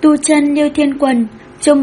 Tu chân Liêu Thiên Quần, chương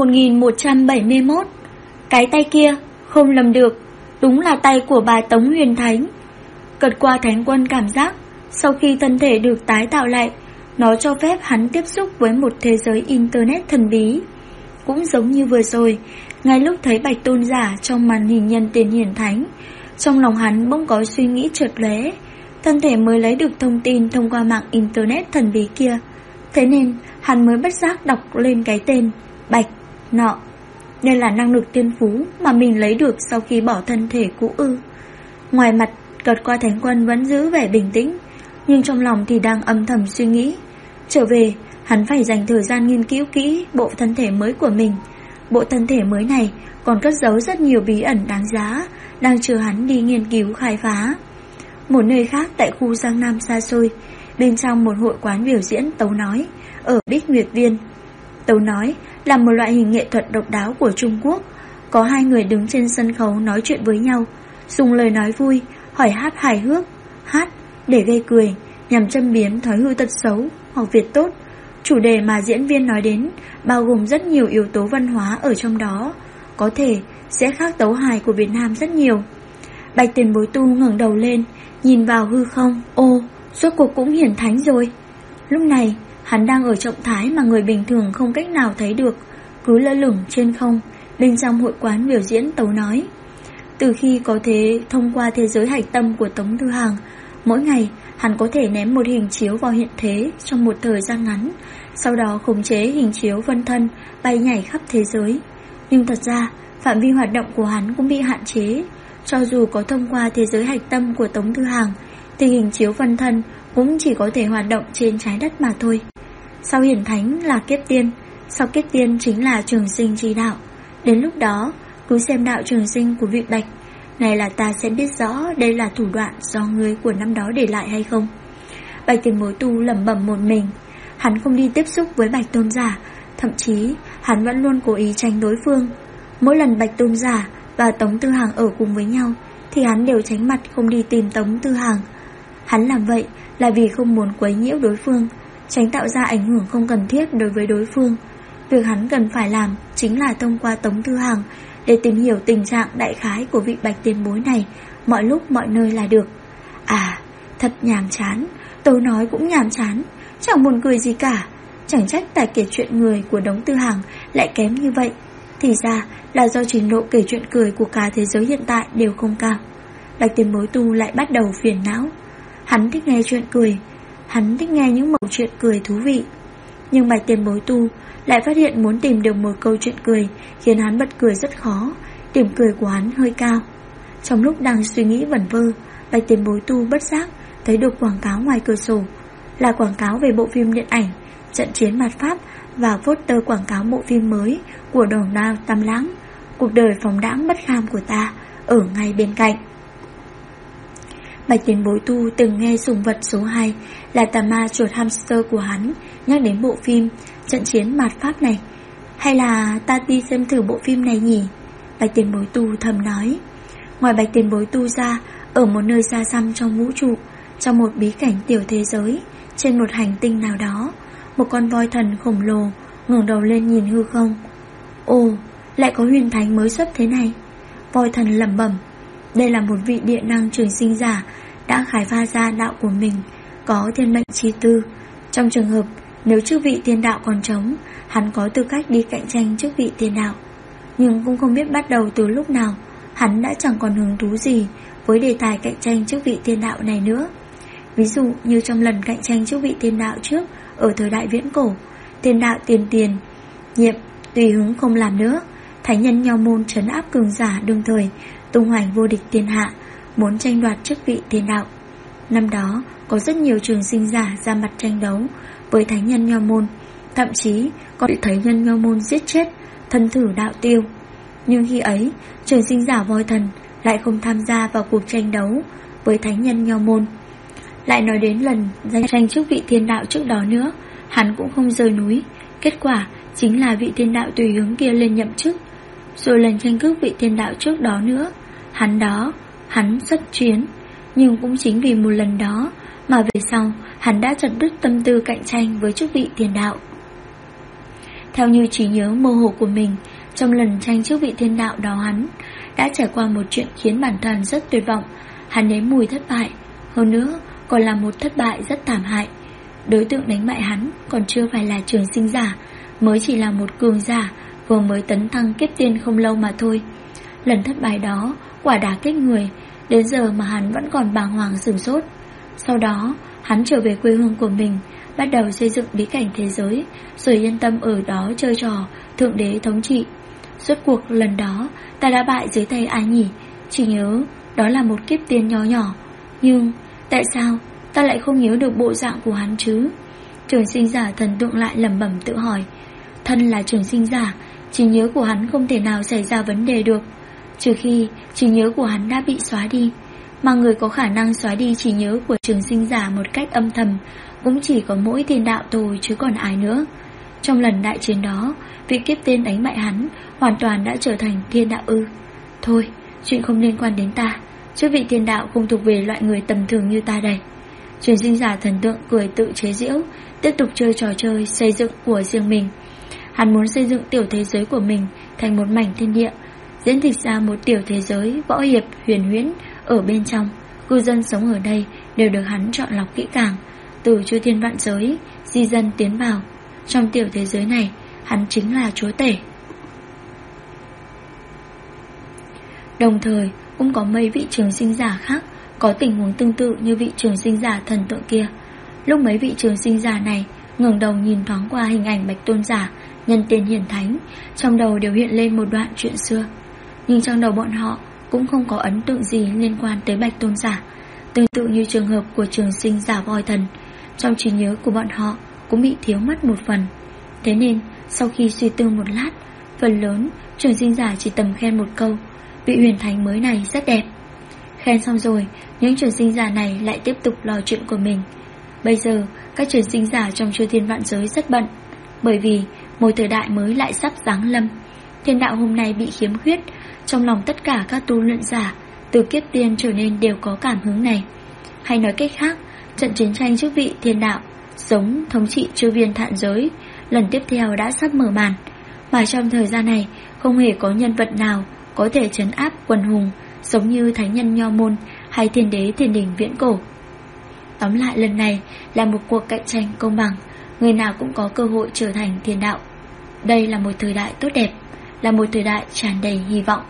1171. Cái tay kia, không lầm được, đúng là tay của bà Tống Huyền Thánh. Cật qua Thánh Quân cảm giác, sau khi thân thể được tái tạo lại, nó cho phép hắn tiếp xúc với một thế giới Internet thần bí. Cũng giống như vừa rồi, ngay lúc thấy Bạch Tôn giả trong màn hình nhân tiền Hiển Thánh, trong lòng hắn bỗng có suy nghĩ chợt lóe. Thân thể mới lấy được thông tin thông qua mạng Internet thần bí kia, thế nên hắn mới bất giác đọc lên cái tên Bạch Nọ. Đây là năng lực tiên phú mà mình lấy được sau khi bỏ thân thể cũ ư? Ngoài mặt, Cật qua Thánh Quân vẫn giữ vẻ bình tĩnh, nhưng trong lòng thì đang âm thầm suy nghĩ. Trở về, hắn phải dành thời gian nghiên cứu kỹ bộ thân thể mới của mình. Bộ thân thể mới này còn cất giấu rất nhiều bí ẩn đáng giá, đang chờ hắn đi nghiên cứu khai phá. Một nơi khác tại khu Giang Nam xa xôi, bên trong một hội quán biểu diễn tấu nói ở Bích Nguyệt Viên. Tấu nói là một loại hình nghệ thuật độc đáo của Trung Quốc. Có hai người đứng trên sân khấu nói chuyện với nhau, dùng lời nói vui, hỏi hát hài hước, hát để gây cười, nhằm châm biếm thói hư tật xấu hoặc việc tốt. Chủ đề mà diễn viên nói đến bao gồm rất nhiều yếu tố văn hóa ở trong đó, có thể sẽ khác tấu hài của Việt Nam rất nhiều. Bạch Tiền Bối Tu ngẩng đầu lên, nhìn vào hư không. Ô, rốt cuộc cũng hiển thánh rồi. Lúc này hắn đang ở trạng thái mà người bình thường không cách nào thấy được, cứ lơ lửng trên không bên trong hội quán biểu diễn tấu nói. Từ khi có thể thông qua thế giới hạch tâm của Tống Thư Hàng, mỗi ngày hắn có thể ném một hình chiếu vào hiện thế trong một thời gian ngắn, sau đó khống chế hình chiếu phân thân bay nhảy khắp thế giới. Nhưng thật ra phạm vi hoạt động của hắn cũng bị hạn chế. Cho dù có thông qua thế giới hạch tâm của Tống Thư Hàng, thì hình chiếu phân thân cũng chỉ có thể hoạt động trên trái đất mà thôi. Sau hiển thánh là kiếp tiên, sau kiếp tiên chính là trường sinh chi đạo. Đến lúc đó, cứ xem đạo trường sinh của vị Bạch này là ta sẽ biết rõ đây là thủ đoạn do người của năm đó để lại hay không. Bạch Tiền Bối Tu lẩm bẩm một mình. Hắn không đi tiếp xúc với Bạch Tôn giả, thậm chí hắn vẫn luôn cố ý tránh đối phương. Mỗi lần Bạch Tôn giả và Tống Tư Hàng ở cùng với nhau thì hắn đều tránh mặt không đi tìm Tống Tư Hàng. Hắn làm vậy là vì không muốn quấy nhiễu đối phương, tránh tạo ra ảnh hưởng không cần thiết đối với đối phương. Việc hắn cần phải làm chính là thông qua Tống Tư Hàng để tìm hiểu tình trạng đại khái của vị Bạch Tiền Bối này mọi lúc mọi nơi là được. À, thật nhàm chán, tôi nói cũng nhàm chán, chẳng buồn cười gì cả. Chẳng trách tài kể chuyện người của Tống Tư Hàng lại kém như vậy, thì ra là do trình độ kể chuyện cười của cả thế giới hiện tại đều không cao. Bạch Tiền Bối Tu lại bắt đầu phiền não. Hắn thích nghe chuyện cười, hắn thích nghe những mẩu chuyện cười thú vị. Nhưng Bạch Tiền Bối Tu lại phát hiện muốn tìm được một câu chuyện cười khiến hắn bật cười rất khó. Điểm cười của hắn hơi cao. Trong lúc đang suy nghĩ vẩn vơ, Bạch Tiền Bối Tu bất giác thấy được quảng cáo ngoài cửa sổ. Là quảng cáo về bộ phim điện ảnh Trận Chiến Mạt Pháp và poster quảng cáo bộ phim mới của Đồng Đao Tam Lãng, cuộc đời phóng đãng bất kham của ta, ở ngay bên cạnh. Bạch Tiền Bối Tu từng nghe sùng vật số 2 là tà ma chuột hamster của hắn nhắc đến bộ phim Trận Chiến Mạt Pháp này. Hay là ta đi xem thử bộ phim này nhỉ? Bạch Tiền Bối Tu thầm nói. Ngoài Bạch Tiền Bối Tu ra, ở một nơi xa xăm trong vũ trụ, trong một bí cảnh tiểu thế giới, trên một hành tinh nào đó, một con voi thần khổng lồ ngẩng đầu lên nhìn hư không. Ồ, lại có huyền thánh mới xuất thế này. Voi thần lẩm bẩm. Đây là một vị địa năng trường sinh giả đã khai phá ra đạo của mình, có thiên mệnh chi tư. Trong trường hợp nếu chức vị tiên đạo còn trống, hắn có tư cách đi cạnh tranh chức vị tiên đạo. Nhưng cũng không biết bắt đầu từ lúc nào, hắn đã chẳng còn hứng thú gì với đề tài cạnh tranh chức vị tiên đạo này nữa. Ví dụ như trong lần cạnh tranh chức vị tiên đạo trước ở thời đại viễn cổ, tiên đạo tiền nhiệm tùy hứng không làm nữa. Thánh nhân Nho Môn trấn áp cường giả đương thời, tung hoành vô địch thiên hạ, muốn tranh đoạt chức vị tiên đạo. Năm đó có rất nhiều trường sinh giả ra mặt tranh đấu với thánh nhân Nho Môn, thậm chí còn bị thánh nhân Nho Môn giết chết, thân thử đạo tiêu. Nhưng khi ấy, trường sinh giả voi thần lại không tham gia vào cuộc tranh đấu với thánh nhân Nho Môn. Lại nói đến lần tranh chức vị thiên đạo trước đó nữa, hắn cũng không rời núi. Kết quả chính là vị thiên đạo tùy hứng kia lên nhậm chức. Rồi lần tranh cướp vị thiên đạo trước đó nữa, hắn xuất chiến. Nhưng cũng chính vì một lần đó mà về sau hắn đã chặt đứt tâm tư cạnh tranh với chức vị thiên đạo. Theo như trí nhớ mơ hồ của mình, trong lần tranh chức vị thiên đạo đó hắn đã trải qua một chuyện khiến bản thân rất tuyệt vọng. Hắn nếm mùi thất bại, hơn nữa còn là một thất bại rất thảm hại. Đối tượng đánh bại hắn còn chưa phải là Trường Sinh giả, mới chỉ là một cường giả vừa mới tấn thăng kiếp tiên không lâu mà thôi. Lần thất bại đó quả đả kích người, đến giờ mà hắn vẫn còn bàng hoàng sửng sốt. Sau đó hắn trở về quê hương của mình, bắt đầu xây dựng bí cảnh thế giới, rồi yên tâm ở đó chơi trò thượng đế thống trị. Rốt cuộc lần đó ta đã bại dưới tay ai nhỉ? Chỉ nhớ đó là một kiếp tiên nho nhỏ, nhưng tại sao ta lại không nhớ được bộ dạng của hắn chứ? Trường Sinh giả thần tượng lại lẩm bẩm tự hỏi. Thân là Trường Sinh giả, trí nhớ của hắn không thể nào xảy ra vấn đề được, trừ khi trí nhớ của hắn đã bị xóa đi. Mà người có khả năng xóa đi trí nhớ của Trường Sinh giả một cách âm thầm cũng chỉ có mỗi thiên đạo thôi chứ còn ai nữa. Trong lần đại chiến đó, vị kiếp tiên đánh bại hắn hoàn toàn đã trở thành thiên đạo ư? Thôi, chuyện không liên quan đến ta, chứ vị thiên đạo không thuộc về loại người tầm thường như ta đây. Trường Sinh giả thần tượng cười tự chế giễu, tiếp tục chơi trò chơi xây dựng của riêng mình. Hắn muốn xây dựng tiểu thế giới của mình thành một mảnh thiên địa, diễn dịch ra một tiểu thế giới võ hiệp huyền huyễn. Ở bên trong, cư dân sống ở đây đều được hắn chọn lọc kỹ càng, từ chư thiên vạn giới di dân tiến vào. Trong tiểu thế giới này, hắn chính là chúa tể. Đồng thời cũng có mấy vị Trường Sinh giả khác có tình huống tương tự như vị Trường Sinh giả thần tượng kia. Lúc mấy vị Trường Sinh giả này ngẩng đầu nhìn thoáng qua hình ảnh Bạch Tôn giả, nhân tiên hiển thánh, trong đầu đều hiện lên một đoạn chuyện xưa. Nhưng trong đầu bọn họ cũng không có ấn tượng gì liên quan tới Bạch Tôn giả. Tương tự như trường hợp của Trường Sinh giả voi thần, trong trí nhớ của bọn họ cũng bị thiếu mất một phần. Thế nên sau khi suy tư một lát, phần lớn Trường Sinh giả chỉ tầm khen một câu: vị huyền thánh mới này rất đẹp. Khen xong rồi, những Trường Sinh giả này lại tiếp tục lo chuyện của mình. Bây giờ các Trường Sinh giả trong chư thiên vạn giới rất bận, bởi vì một thời đại mới lại sắp giáng lâm. Thiên đạo hôm nay bị khiếm khuyết. Trong lòng tất cả các tu luyện giả từ kiếp tiên trở nên đều có cảm hứng này. Hay nói cách khác, trận chiến tranh chức vị thiên đạo giống thống trị chư viên thạn giới lần tiếp theo đã sắp mở màn. Mà trong thời gian này không hề có nhân vật nào có thể trấn áp quần hùng giống như Thánh Nhân Nho Môn hay Thiên Đế Thiên Đình viễn cổ. Tóm lại, lần này là một cuộc cạnh tranh công bằng, người nào cũng có cơ hội trở thành thiên đạo. Đây là một thời đại tốt đẹp, là một thời đại tràn đầy hy vọng.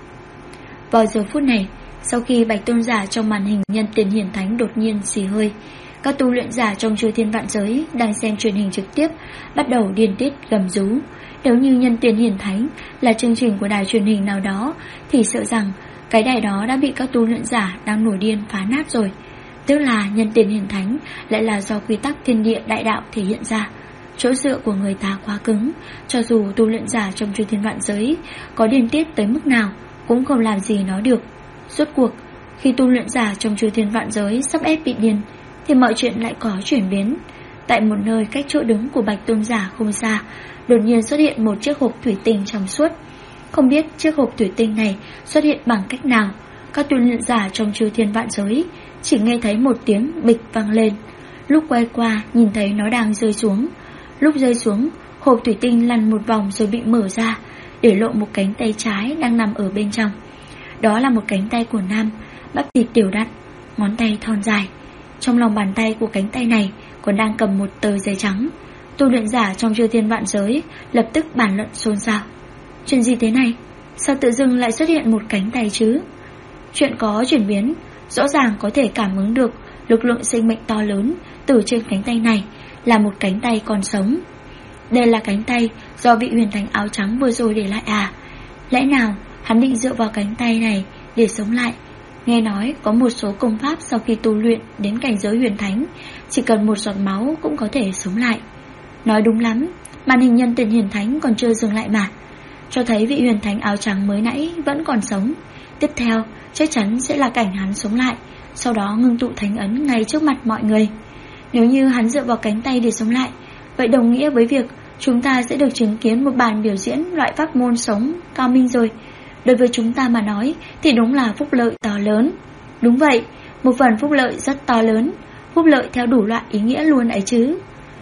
Vào giờ phút này, sau khi Bạch Tôn giả trong màn hình nhân tiền hiển thánh đột nhiên xì hơi, các tu luyện giả trong chư thiên vạn giới đang xem truyền hình trực tiếp bắt đầu điên tiết gầm rú. Nếu như nhân tiền hiển thánh là chương trình của đài truyền hình nào đó thì sợ rằng cái đài đó đã bị các tu luyện giả đang nổi điên phá nát rồi. Tức là nhân tiền hiển thánh lại là do quy tắc thiên địa đại đạo thể hiện ra. Chỗ dựa của người ta quá cứng, cho dù tu luyện giả trong chư thiên vạn giới có điên tiết tới mức nào cũng không làm gì nó được. Rốt cuộc, khi tu luyện giả trong chư thiên vạn giới sắp ép bị điên thì mọi chuyện lại có chuyển biến. Tại một nơi cách chỗ đứng của Bạch Tôn giả không xa, đột nhiên xuất hiện một chiếc hộp thủy tinh trong suốt. Không biết chiếc hộp thủy tinh này xuất hiện bằng cách nào, các tu luyện giả trong chư thiên vạn giới chỉ nghe thấy một tiếng bịch vang lên. Lúc quay qua nhìn thấy nó đang rơi xuống. Lúc rơi xuống, hộp thủy tinh lăn một vòng rồi bị mở ra, để lộ một cánh tay trái đang nằm ở bên trong. Đó là một cánh tay của nam, bắp thịt đều đặn, ngón tay thon dài. Trong lòng bàn tay của cánh tay này còn đang cầm một tờ giấy trắng. Tu luyện giả trong chư thiên vạn giới lập tức bàn luận xôn xao. Chuyện gì thế này? Sao tự dưng lại xuất hiện một cánh tay chứ? Chuyện có chuyển biến, rõ ràng có thể cảm ứng được lực lượng sinh mệnh to lớn từ trên cánh tay này, là một cánh tay còn sống. Đây là cánh tay do vị huyền thánh áo trắng vừa rồi để lại à? Lẽ nào hắn định dựa vào cánh tay này để sống lại? Nghe nói có một số công pháp sau khi tu luyện đến cảnh giới huyền thánh, chỉ cần một giọt máu cũng có thể sống lại. Nói đúng lắm, màn hình nhân tiền hiển thánh còn chưa dừng lại mà, cho thấy vị huyền thánh áo trắng mới nãy vẫn còn sống. Tiếp theo chắc chắn sẽ là cảnh hắn sống lại, sau đó ngưng tụ thánh ấn ngay trước mặt mọi người. Nếu như hắn dựa vào cánh tay để sống lại, vậy đồng nghĩa với việc chúng ta sẽ được chứng kiến một bản biểu diễn loại pháp môn sống cao minh rồi. Đối với chúng ta mà nói thì đúng là phúc lợi to lớn. Đúng vậy, một phần phúc lợi rất to lớn, phúc lợi theo đủ loại ý nghĩa luôn ấy chứ.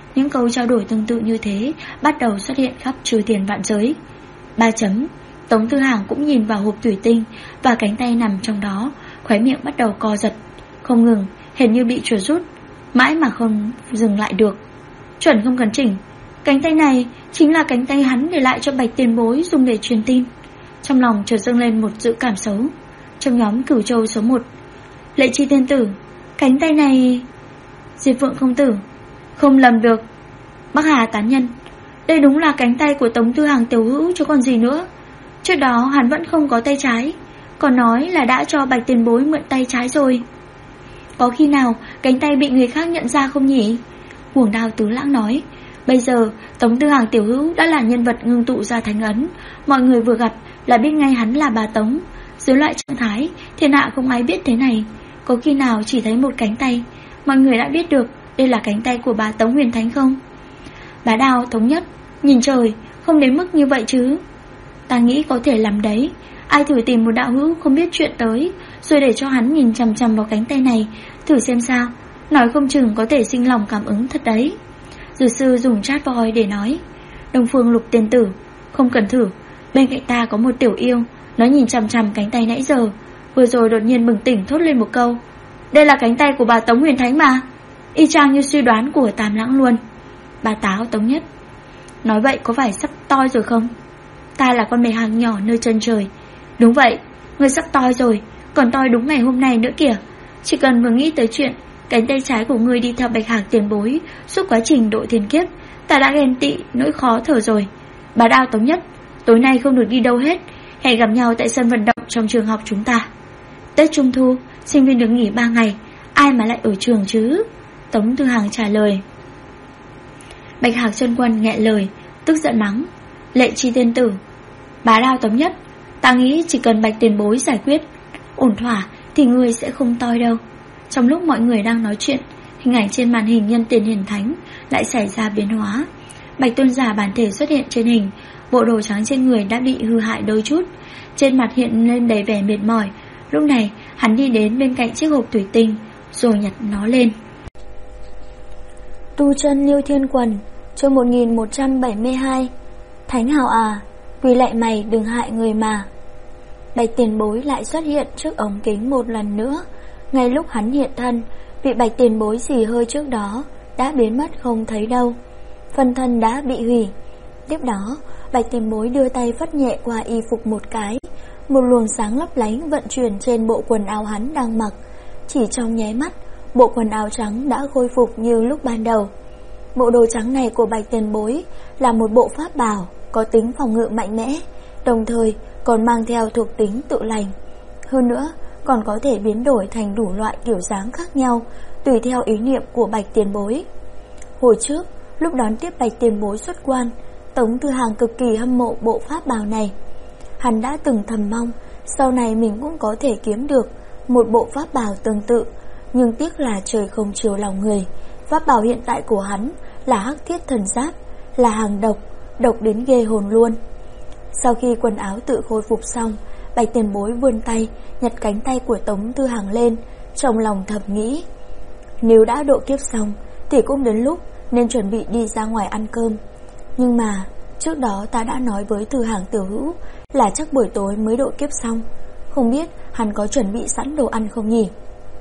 Những câu trao đổi tương tự như thế bắt đầu xuất hiện khắp chư thiên vạn giới. 3 chấm. Tống Tư Hàng cũng nhìn vào hộp thủy tinh và cánh tay nằm trong đó, khóe miệng bắt đầu co giật, không ngừng, hình như bị chuột rút, mãi mà không dừng lại được. Chuẩn không cần chỉnh, cánh tay này chính là cánh tay hắn để lại cho Bạch Tiền Bối dùng để truyền tin. Trong lòng chợt dâng lên một dự cảm xấu. Trong nhóm Cửu Châu số 1, Lệ Chi tiên tử, cánh tay này... Diệp Vượng công tử, không lầm được. Bắc Hà tán nhân, đây đúng là cánh tay của Tống Tư Hàng tiểu hữu chứ còn gì nữa. Trước đó hắn vẫn không có tay trái, còn nói là đã cho Bạch Tiền Bối mượn tay trái rồi. Có khi nào cánh tay bị người khác nhận ra không nhỉ? Cuồng Đao Tứ Lãng nói, bây giờ Tống Tư Hàng tiểu hữu đã là nhân vật ngưng tụ ra thánh ấn, mọi người vừa gặp là biết ngay hắn là bà Tống. Dưới loại trạng thái thiên hạ không ai biết thế này, có khi nào chỉ thấy một cánh tay mọi người đã biết được đây là cánh tay của bà Tống Huyền Thánh không? Bá Đao thống nhất, nhìn trời, không đến mức như vậy chứ. Ta nghĩ có thể làm đấy. Ai thử tìm một đạo hữu không biết chuyện tới, rồi để cho hắn nhìn chằm chằm vào cánh tay này, thử xem sao. Nói không chừng có thể sinh lòng cảm ứng thật đấy. Dược sư dùng chat voi để nói, Đông Phương Lục tiên tử, không cần thử. Bên cạnh ta có một tiểu yêu, nó nhìn chằm chằm cánh tay nãy giờ, vừa rồi đột nhiên bừng tỉnh thốt lên một câu, đây là cánh tay của bà Tống Huyền Thánh mà. Y chang như suy đoán của Tam Lãng luôn. Bà Táo Tống Nhất, nói vậy có phải sắp toi rồi không? Ta là con mèo hàng nhỏ nơi chân trời. Đúng vậy, ngươi sắp toi rồi, còn toi đúng ngày hôm nay nữa kìa. Chỉ cần vừa nghĩ tới chuyện cánh tay trái của ngươi đi theo Bạch Hạc tiền bối suốt quá trình độ thiên kiếp, ta đã ghen tị nỗi khó thở rồi. Bà Đao Tống Nhất, tối nay không được đi đâu hết, hẹn gặp nhau tại sân vận động trong trường học chúng ta. Tết Trung Thu, sinh viên được nghỉ 3 ngày, ai mà lại ở trường chứ? Tống Tư Hàng trả lời. Bạch Hạc chân quân nghẹn lời, tức giận mắng, Lệ Chi tiên tử, Bá Đao Tống Nhất, ta nghĩ chỉ cần Bạch tiền bối giải quyết ổn thỏa thì ngươi sẽ không toi đâu. Trong lúc mọi người đang nói chuyện, hình ảnh trên màn hình nhân tiền hiển thánh lại xảy ra biến hóa. Bạch tôn giả bản thể xuất hiện trên hình, bộ đồ trắng trên người đã bị hư hại đôi chút, trên mặt hiện lên đầy vẻ mệt mỏi. Lúc này hắn đi đến bên cạnh chiếc hộp thủy tinh, rồi nhặt nó lên. Tu chân Liêu Thiên Quần, chương 1172. Thánh Hào à, quỳ lại mày đừng hại người mà. Bạch tiền bối lại xuất hiện trước ống kính một lần nữa. Ngay lúc hắn hiện thân, vị Bạch tiền bối xì hơi trước đó đã biến mất không thấy đâu, phân thân đã bị hủy. Tiếp đó Bạch tiền bối đưa tay phất nhẹ qua y phục một cái, một luồng sáng lấp lánh vận chuyển trên bộ quần áo hắn đang mặc. Chỉ trong nháy mắt, bộ quần áo trắng đã khôi phục như lúc ban đầu. Bộ đồ trắng này của Bạch tiền bối là một bộ pháp bào có tính phòng ngự mạnh mẽ, đồng thời còn mang theo thuộc tính tự lành. Hơn nữa còn có thể biến đổi thành đủ loại kiểu dáng khác nhau, tùy theo ý niệm của Bạch tiền bối. Hồi trước, lúc đón tiếp Bạch tiền bối xuất quan, Tống Tư Hàng cực kỳ hâm mộ bộ pháp bào này. Hắn đã từng thầm mong sau này mình cũng có thể kiếm được một bộ pháp bào tương tự, nhưng tiếc là trời không chiều lòng người. Pháp bào hiện tại của hắn là Hắc Thiết Thần Giáp, là hàng độc, độc đến ghê hồn luôn. Sau khi quần áo tự khôi phục xong, Bạch tiền bối vươn tay nhặt cánh tay của Tống Tư Hàng lên, trong lòng thầm nghĩ, nếu đã độ kiếp xong thì cũng đến lúc nên chuẩn bị đi ra ngoài ăn cơm. Nhưng mà trước đó ta đã nói với Tư Hàng tiểu hữu là chắc buổi tối mới độ kiếp xong, không biết hắn có chuẩn bị sẵn đồ ăn không nhỉ?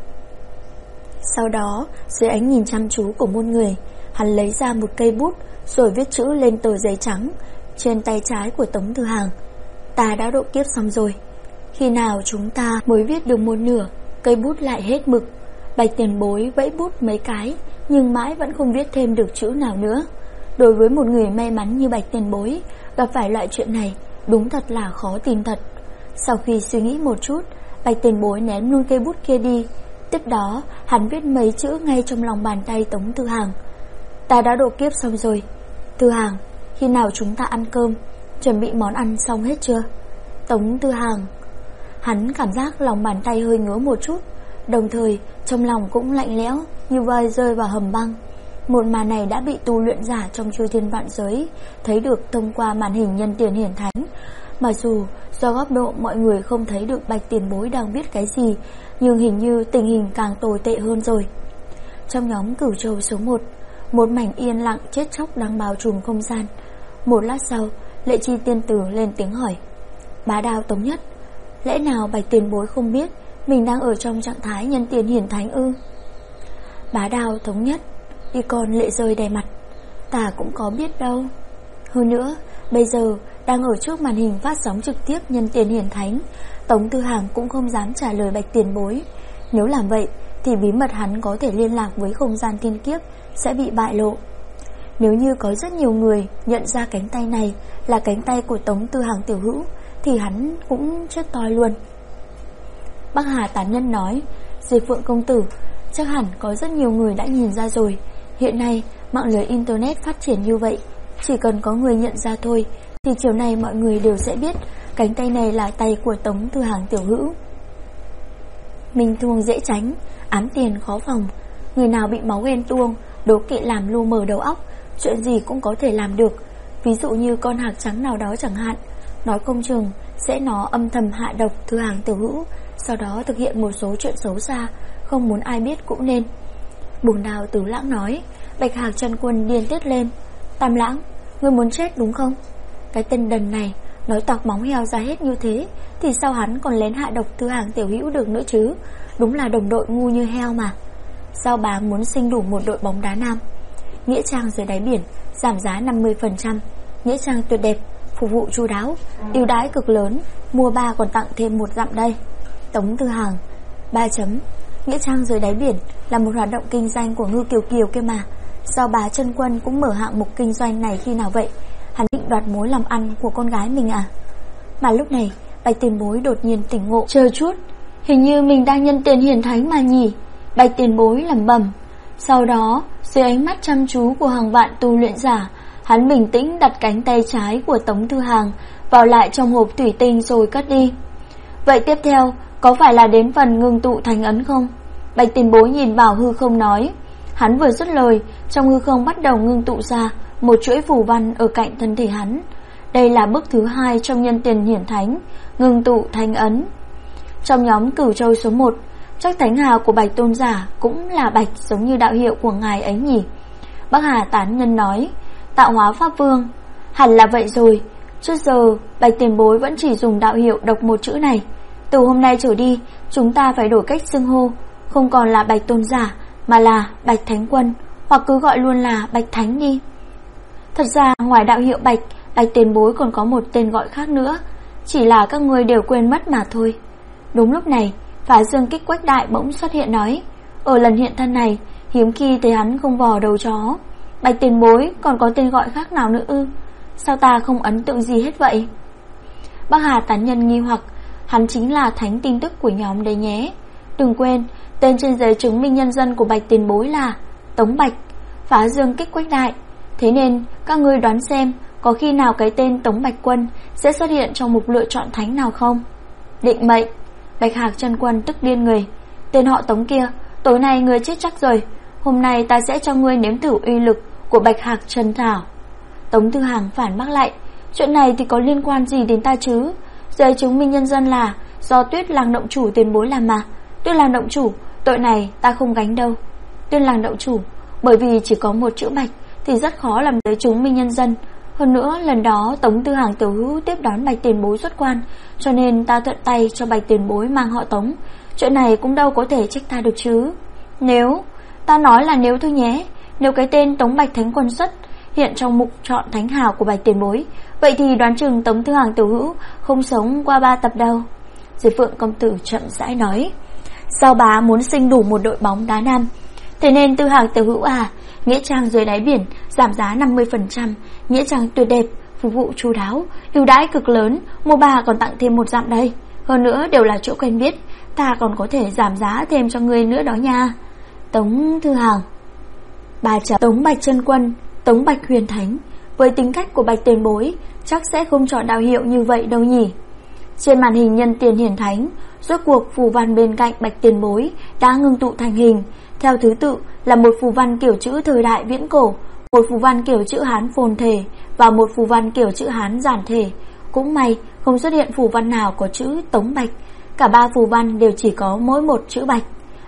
Sau đó, dưới ánh nhìn chăm chú của muôn người, hắn lấy ra một cây bút rồi viết chữ lên tờ giấy trắng trên tay trái của Tống Tư Hàng. Ta đã độ kiếp xong rồi. Khi nào chúng ta mới viết được một nửa, cây bút lại hết mực. Bạch tiền bối vẫy bút mấy cái, nhưng mãi vẫn không viết thêm được chữ nào nữa. Đối với một người may mắn như Bạch tiền bối, gặp phải loại chuyện này đúng thật là khó tin thật. Sau khi suy nghĩ một chút, Bạch tiền bối ném luôn cây bút kia đi. Tiếp đó hắn viết mấy chữ ngay trong lòng bàn tay Tống Tư Hàng. Ta đã độ kiếp xong rồi. Tư Hàng, khi nào chúng ta ăn cơm? Chuẩn bị món ăn xong hết chưa? Tống Tư Hàng, hắn cảm giác lòng bàn tay hơi ngứa một chút, đồng thời trong lòng cũng lạnh lẽo như vai rơi vào hầm băng. Một màn này đã bị tu luyện giả trong chư thiên vạn giới thấy được thông qua màn hình nhân tiền hiển thánh. Mặc dù do góc độ mọi người không thấy được Bạch tiền bối đang viết cái gì, nhưng hình như tình hình càng tồi tệ hơn rồi. Trong nhóm Cửu Châu số 1, một mảnh yên lặng chết chóc đang bao trùm không gian. Một lát sau, Lệ Chi tiên tử lên tiếng hỏi: Bá Đạo Tống Nhất, lẽ nào Bạch tiền bối không biết mình đang ở trong trạng thái nhân tiền hiển thánh ư? Bá Đạo Tống Nhất, y con lệ rơi đầy mặt: Ta cũng có biết đâu. Hơn nữa, bây giờ đang ở trước màn hình phát sóng trực tiếp nhân tiền hiển thánh, Tống Tư Hàng cũng không dám trả lời Bạch tiền bối. Nếu làm vậy thì bí mật hắn có thể liên lạc với không gian thiên kiếp sẽ bị bại lộ. Nếu như có rất nhiều người nhận ra cánh tay này là cánh tay của Tống Tư Hàng tiểu hữu thì hắn cũng chết toi luôn. Bắc Hà tán nhân nói: Diệp Phượng công tử, chắc hẳn có rất nhiều người đã nhìn ra rồi. Hiện nay mạng lưới internet phát triển như vậy, chỉ cần có người nhận ra thôi thì chiều nay mọi người đều sẽ biết cánh tay này là tay của Tống Tư Hàng tiểu hữu. Minh thương dễ tránh, ám tiền khó phòng. Người nào bị máu ghen tuông, đố kỵ làm lu mờ đầu óc, chuyện gì cũng có thể làm được. Ví dụ như con hạc trắng nào đó chẳng hạn, nói không chừng sẽ nó âm thầm hạ độc Tư Hàng tiểu hữu, sau đó thực hiện một số chuyện xấu xa, không muốn ai biết cũng nên. Bùn Đào Tứ Lãng nói. Bạch Hạc chân quân điên tiết lên: Tam Lãng, ngươi muốn chết đúng không? Cái tên đần này nói toạc móng heo ra hết như thế thì sao hắn còn lén hạ độc Tư Hàng tiểu hữu được nữa chứ? Đúng là đồng đội ngu như heo mà. Sao bà muốn sinh đủ một đội bóng đá nam? Nghĩa trang dưới đáy biển giảm giá 50%, nghĩa trang tuyệt đẹp, phục vụ chu đáo, ưu đãi cực lớn, mua 3 còn tặng thêm 1 dặm đây. Tống Tư Hàng 3. Nghĩa trang dưới đáy biển là một hoạt động kinh doanh của Ngư Kiều Kiều kia mà. Sao bà chân quân cũng mở hạng mục kinh doanh này khi nào vậy? Hắn định đoạt mối làm ăn của con gái mình à? Mà lúc này Bạch tiền bối đột nhiên tỉnh ngộ: Chờ chút, hình như mình đang nhân tiền hiển thánh mà nhỉ? Bạch tiền bối lẩm bẩm. Sau đó dưới ánh mắt chăm chú của hàng vạn tu luyện giả, hắn bình tĩnh đặt cánh tay trái của Tống Tư Hàng vào lại trong hộp thủy tinh rồi cất đi. Vậy tiếp theo có phải là đến phần ngưng tụ thành ấn không? Bạch tiền bối nhìn vào hư không nói. Hắn vừa dứt lời, trong hư không bắt đầu ngưng tụ ra một chuỗi phù văn ở cạnh thân thể hắn. Đây là bước thứ 2 trong nhân tiền hiển thánh, ngưng tụ thành ấn. Trong nhóm Cửu Châu số 1, chắc thánh hào của Bạch tôn giả cũng là bạch giống như đạo hiệu của ngài ấy nhỉ? Bắc Hà tán nhân nói. Tạo hóa pháp vương. Hẳn là vậy rồi. Trước giờ Bạch tiền bối vẫn chỉ dùng đạo hiệu độc một chữ này. Từ hôm nay trở đi, chúng ta phải đổi cách xưng hô, không còn là Bạch tôn giả mà là Bạch Thánh Quân, hoặc cứ gọi luôn là Bạch Thánh đi. Thật ra ngoài đạo hiệu Bạch, Bạch tiền bối còn có một tên gọi khác nữa, chỉ là các ngươi đều quên mất mà thôi. Đúng lúc này, Phá Dương Kích Quách Đại bỗng xuất hiện nói: Ở lần hiện thân này, hiếm khi thấy hắn không vò đầu chó. Bạch tiền bối còn có tên gọi khác nào nữa ư? Sao ta không ấn tượng gì hết vậy? Bắc Hà tán nhân nghi hoặc: Hắn chính là thánh tin tức của nhóm đấy nhé. Đừng quên, tên trên giấy chứng minh nhân dân của Bạch tiền bối là Tống Bạch, Phá Dương Kích Quách Đại. Thế nên các ngươi đoán xem có khi nào cái tên Tống Bạch Quân sẽ xuất hiện trong mục lựa chọn thánh nào không? Định mệnh. Bạch Hạc chân quân tức điên người. Tên họ Tống kia, tối nay ngươi chết chắc rồi. Hôm nay ta sẽ cho ngươi nếm thử uy lực của Bạch Hạc Trần Thảo. Tống Tư Hàng phản bác lại: Chuyện này thì có liên quan gì đến ta chứ? Giấy chứng minh nhân dân là do Tuyết Làng động chủ tiền bối làm mà. Tuyết Làng động chủ, tội này ta không gánh đâu. Tuyết Làng động chủ, bởi vì chỉ có một chữ Bạch thì rất khó làm giấy chứng minh nhân dân. Hơn nữa lần đó Tống Tư Hàng tiểu hữu tiếp đón Bạch tiền bối xuất quan, cho nên ta thuận tay cho Bạch tiền bối mang họ Tống. Chuyện này cũng đâu có thể trách ta được chứ. Nếu, ta nói là nếu thôi nhé, nếu cái tên Tống Bạch Thánh Quân xuất hiện trong mục chọn thánh hào của Bạch tiền bối, vậy thì đoán chừng Tống Tư Hàng tiểu hữu không sống qua 3 tập đâu. Diệp Phượng công tử chậm rãi nói. Sao bá muốn sinh đủ một đội bóng đá nam? Thế nên Tư Hàng tiểu hữu à, nghĩa trang dưới đáy biển giảm giá 50%, nghĩa trang tuyệt đẹp, phục vụ chu đáo, ưu đãi cực lớn, mua 3 còn tặng thêm 1 dặm đây. Hơn nữa đều là chỗ quen biết, ta còn có thể giảm giá thêm cho ngươi nữa đó nha. Tống Tư Hàng. Tống Bạch chân quân, Tống Bạch huyền thánh, với tính cách của Bạch tiền bối chắc sẽ không chọn đạo hiệu như vậy đâu nhỉ. Trên màn hình nhân tiền hiển thánh, rốt cuộc phù văn bên cạnh Bạch tiền bối đã ngưng tụ thành hình. Theo thứ tự là một phù văn kiểu chữ thời đại viễn cổ, một phù văn kiểu chữ Hán phồn thể và một phù văn kiểu chữ Hán giản thể. Cũng may không xuất hiện phù văn nào có chữ Tống Bạch. Cả 3 phù văn đều chỉ có mỗi một chữ Bạch.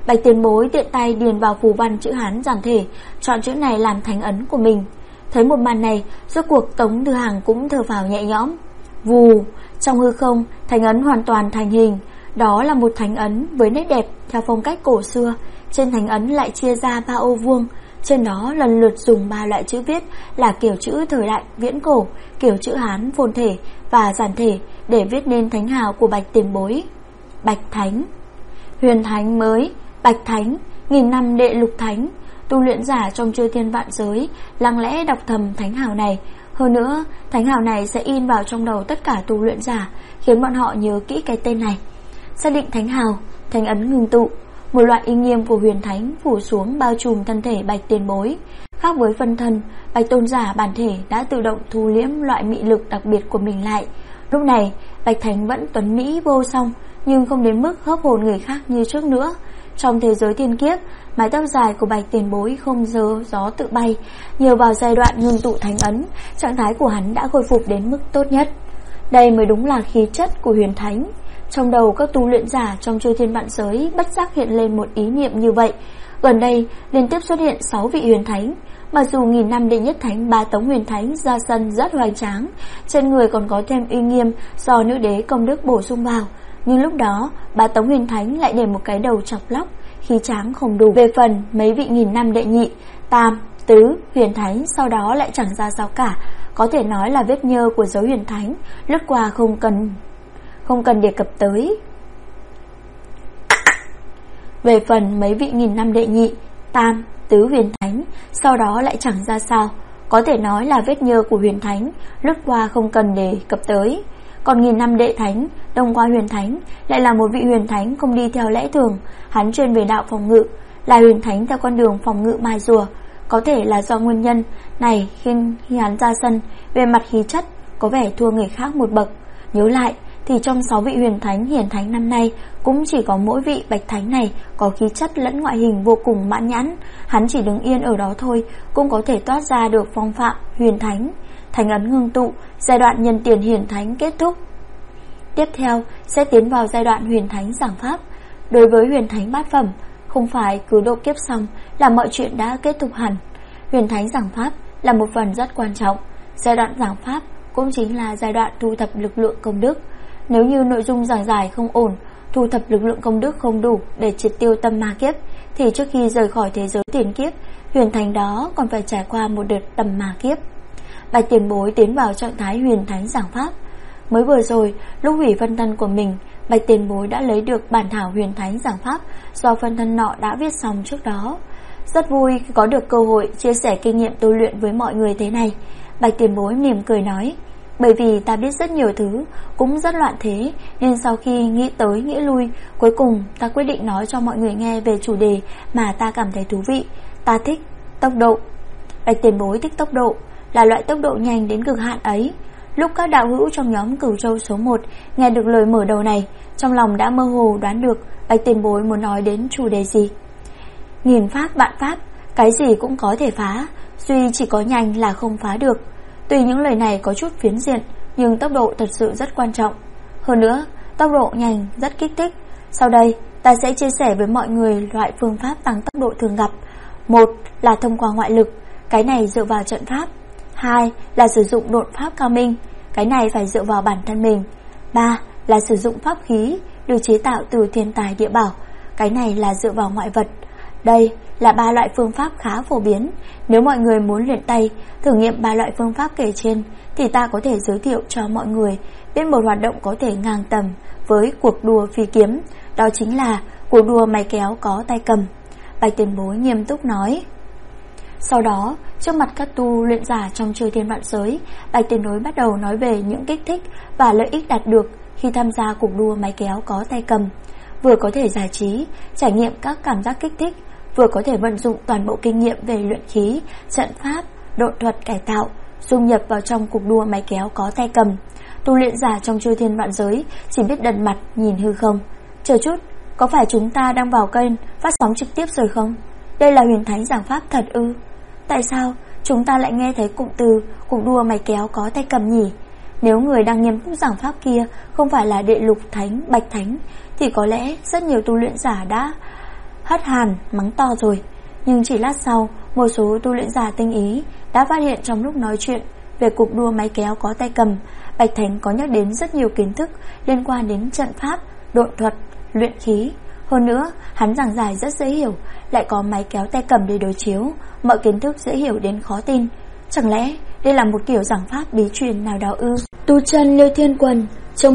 Bạch Tiền Bối tiện tay điền vào phù văn chữ Hán giản thể, chọn chữ này làm thánh ấn của mình. Thấy một màn này, rốt cuộc Tống Thư Hàng cũng thở phào nhẹ nhõm. Vù, trong hư không, thánh ấn hoàn toàn thành hình. Đó là một thánh ấn với nét đẹp theo phong cách cổ xưa. Trên thánh ấn lại chia ra 3 ô vuông. Trên đó lần lượt dùng 3 loại chữ viết là kiểu chữ thời đại viễn cổ, kiểu chữ Hán phồn thể và giản thể để viết nên thánh hào của Bạch Tiền Bối. Bạch Thánh, huyền thánh mới, Bạch Thánh, nghìn năm đệ lục thánh. Tu luyện giả trong chư thiên vạn giới lặng lẽ đọc thầm thánh hào này. Hơn nữa, thánh hào này sẽ in vào trong đầu tất cả tu luyện giả, khiến bọn họ nhớ kỹ cái tên này. Xác định thánh hào, thánh ấn ngưng tụ. Một loại uy nghiêm của huyền thánh phủ xuống bao trùm thân thể Bạch Tiền Bối. Khác với phân thân, Bạch tôn giả bản thể đã tự động thu liễm loại mị lực đặc biệt của mình lại. Lúc này, Bạch Thánh vẫn tuấn mỹ vô song, nhưng không đến mức hấp hồn người khác như trước nữa. Trong thế giới thiên kiếp, mái tóc dài của Bạch Tiền Bối không gió tự bay. Nhờ vào giai đoạn ngưng tụ thánh ấn, trạng thái của hắn đã khôi phục đến mức tốt nhất. Đây mới đúng là khí chất của huyền thánh. Trong đầu các tu luyện giả trong chư thiên vạn giới bất giác hiện lên một ý niệm như vậy. Gần đây liên tiếp xuất hiện 6 vị huyền thánh. Mặc dù nghìn năm đệ nhất thánh Bá Tống huyền thánh ra sân rất hoành tráng, trên người còn có thêm uy nghiêm do nữ đế công đức bổ sung vào, nhưng lúc đó Bá Tống huyền thánh lại để một cái đầu chọc lóc, khí tráng không đủ. Về phần mấy vị nghìn năm đệ nhị, tam, tứ huyền thánh sau đó lại chẳng ra sao cả, có thể nói là vết nhơ của giới huyền thánh, lướt qua không cần đề cập tới. Về phần mấy vị nghìn năm đệ nhị, tam, tứ huyền thánh sau đó lại chẳng ra sao, có thể nói là vết nhơ của huyền thánh, lướt qua không cần đề cập tới. Còn nghìn năm đệ thánh, Đông Qua huyền thánh lại là một vị huyền thánh không đi theo lẽ thường, hắn chuyên về đạo phòng ngự, là huyền thánh theo con đường phòng ngự mai rùa. Có thể là do nguyên nhân này khi hắn ra sân, về mặt khí chất có vẻ thua người khác một bậc. Nhớ lại thì trong 6 vị huyền thánh hiển thánh năm nay, cũng chỉ có mỗi vị Bạch Thánh này có khí chất lẫn ngoại hình vô cùng mãn nhãn. Hắn chỉ đứng yên ở đó thôi cũng có thể toát ra được phong phạm huyền thánh. Thánh ấn ngưng tụ, giai đoạn nhân tiền hiển thánh kết thúc. Tiếp theo sẽ tiến vào giai đoạn huyền thánh giảng pháp. Đối với huyền thánh bát phẩm, không phải cứ độ kiếp xong là mọi chuyện đã kết thúc hẳn. Huyền thánh giảng pháp là một phần rất quan trọng. Giai đoạn giảng pháp cũng chính là giai đoạn thu thập lực lượng công đức. Nếu như nội dung giảng giải không ổn, thu thập lực lượng công đức không đủ để triệt tiêu tâm ma kiếp, thì trước khi rời khỏi thế giới tiền kiếp, huyền thánh đó còn phải trải qua một đợt tâm ma kiếp. Bạch Tiền Bối tiến vào trạng thái huyền thánh giảng pháp. Mới vừa rồi, lúc hủy phân thân của mình, Bạch Tiền Bối đã lấy được bản thảo huyền thánh giảng pháp do phân thân nọ đã viết xong trước đó. Rất vui khi có được cơ hội chia sẻ kinh nghiệm tu luyện với mọi người thế này. Bạch Tiền Bối mỉm cười nói, bởi vì ta biết rất nhiều thứ, cũng rất loạn thế, nên sau khi nghĩ tới nghĩ lui, cuối cùng ta quyết định nói cho mọi người nghe về chủ đề mà ta cảm thấy thú vị. Ta thích tốc độ. Bạch Tiền Bối thích tốc độ, là loại tốc độ nhanh đến cực hạn ấy. Lúc các đạo hữu trong nhóm Cửu Châu số 1 nghe được lời mở đầu này, trong lòng đã mơ hồ đoán được Bạch Tiền Bối muốn nói đến chủ đề gì. Nghìn pháp vạn pháp, cái gì cũng có thể phá, duy chỉ có nhanh là không phá được. Tuy những lời này có chút phiến diện, nhưng tốc độ thật sự rất quan trọng. Hơn nữa, tốc độ nhanh rất kích thích. Sau đây, ta sẽ chia sẻ với mọi người loại phương pháp tăng tốc độ thường gặp. Một là thông qua ngoại lực, cái này dựa vào trận pháp. Hai là sử dụng độn pháp cao minh, cái này phải dựa vào bản thân mình. Ba là sử dụng pháp khí được chế tạo từ thiên tài địa bảo, cái này là dựa vào ngoại vật. Đây là 3 loại phương pháp khá phổ biến. Nếu mọi người muốn luyện tay, thử nghiệm 3 loại phương pháp kể trên, thì ta có thể giới thiệu cho mọi người biết một hoạt động có thể ngang tầm với cuộc đua phi kiếm. Đó chính là cuộc đua máy kéo có tay cầm. Bạch Tiền Bối nghiêm túc nói. Sau đó, trước mặt các tu luyện giả trong chư thiên vạn giới, Bạch Tiền Bối bắt đầu nói về những kích thích và lợi ích đạt được khi tham gia cuộc đua máy kéo có tay cầm. Vừa có thể giải trí, trải nghiệm các cảm giác kích thích, vừa có thể vận dụng toàn bộ kinh nghiệm về luyện khí, trận pháp, độn thuật cải tạo, dung nhập vào trong cuộc đua máy kéo có tay cầm. Tu luyện giả trong chư thiên vạn giới chỉ biết đần mặt nhìn hư không. Chờ chút, có phải chúng ta đang vào kênh phát sóng trực tiếp rồi không? Đây là huyền thánh giảng pháp thật ư? Tại sao chúng ta lại nghe thấy cụm từ cuộc đua máy kéo có tay cầm nhỉ? Nếu người đang nghiêm túc giảng pháp kia không phải là đệ lục thánh, bạch thánh, thì có lẽ rất nhiều tu luyện giả đã hất hàn mắng to rồi. Nhưng chỉ lát sau, một số tu luyện giả tinh ý đã phát hiện trong lúc nói chuyện về cuộc đua máy kéo có tay cầm, Bạch Thánh có nhắc đến rất nhiều kiến thức liên quan đến trận pháp, độn thuật, luyện khí. Hơn nữa, hắn giảng giải rất dễ hiểu, lại có máy kéo tay cầm để đối chiếu, mọi kiến thức dễ hiểu đến khó tin. Chẳng lẽ đây là một kiểu giảng pháp bí truyền nào đó ư? Tu chân Liêu Thiên Quần, chương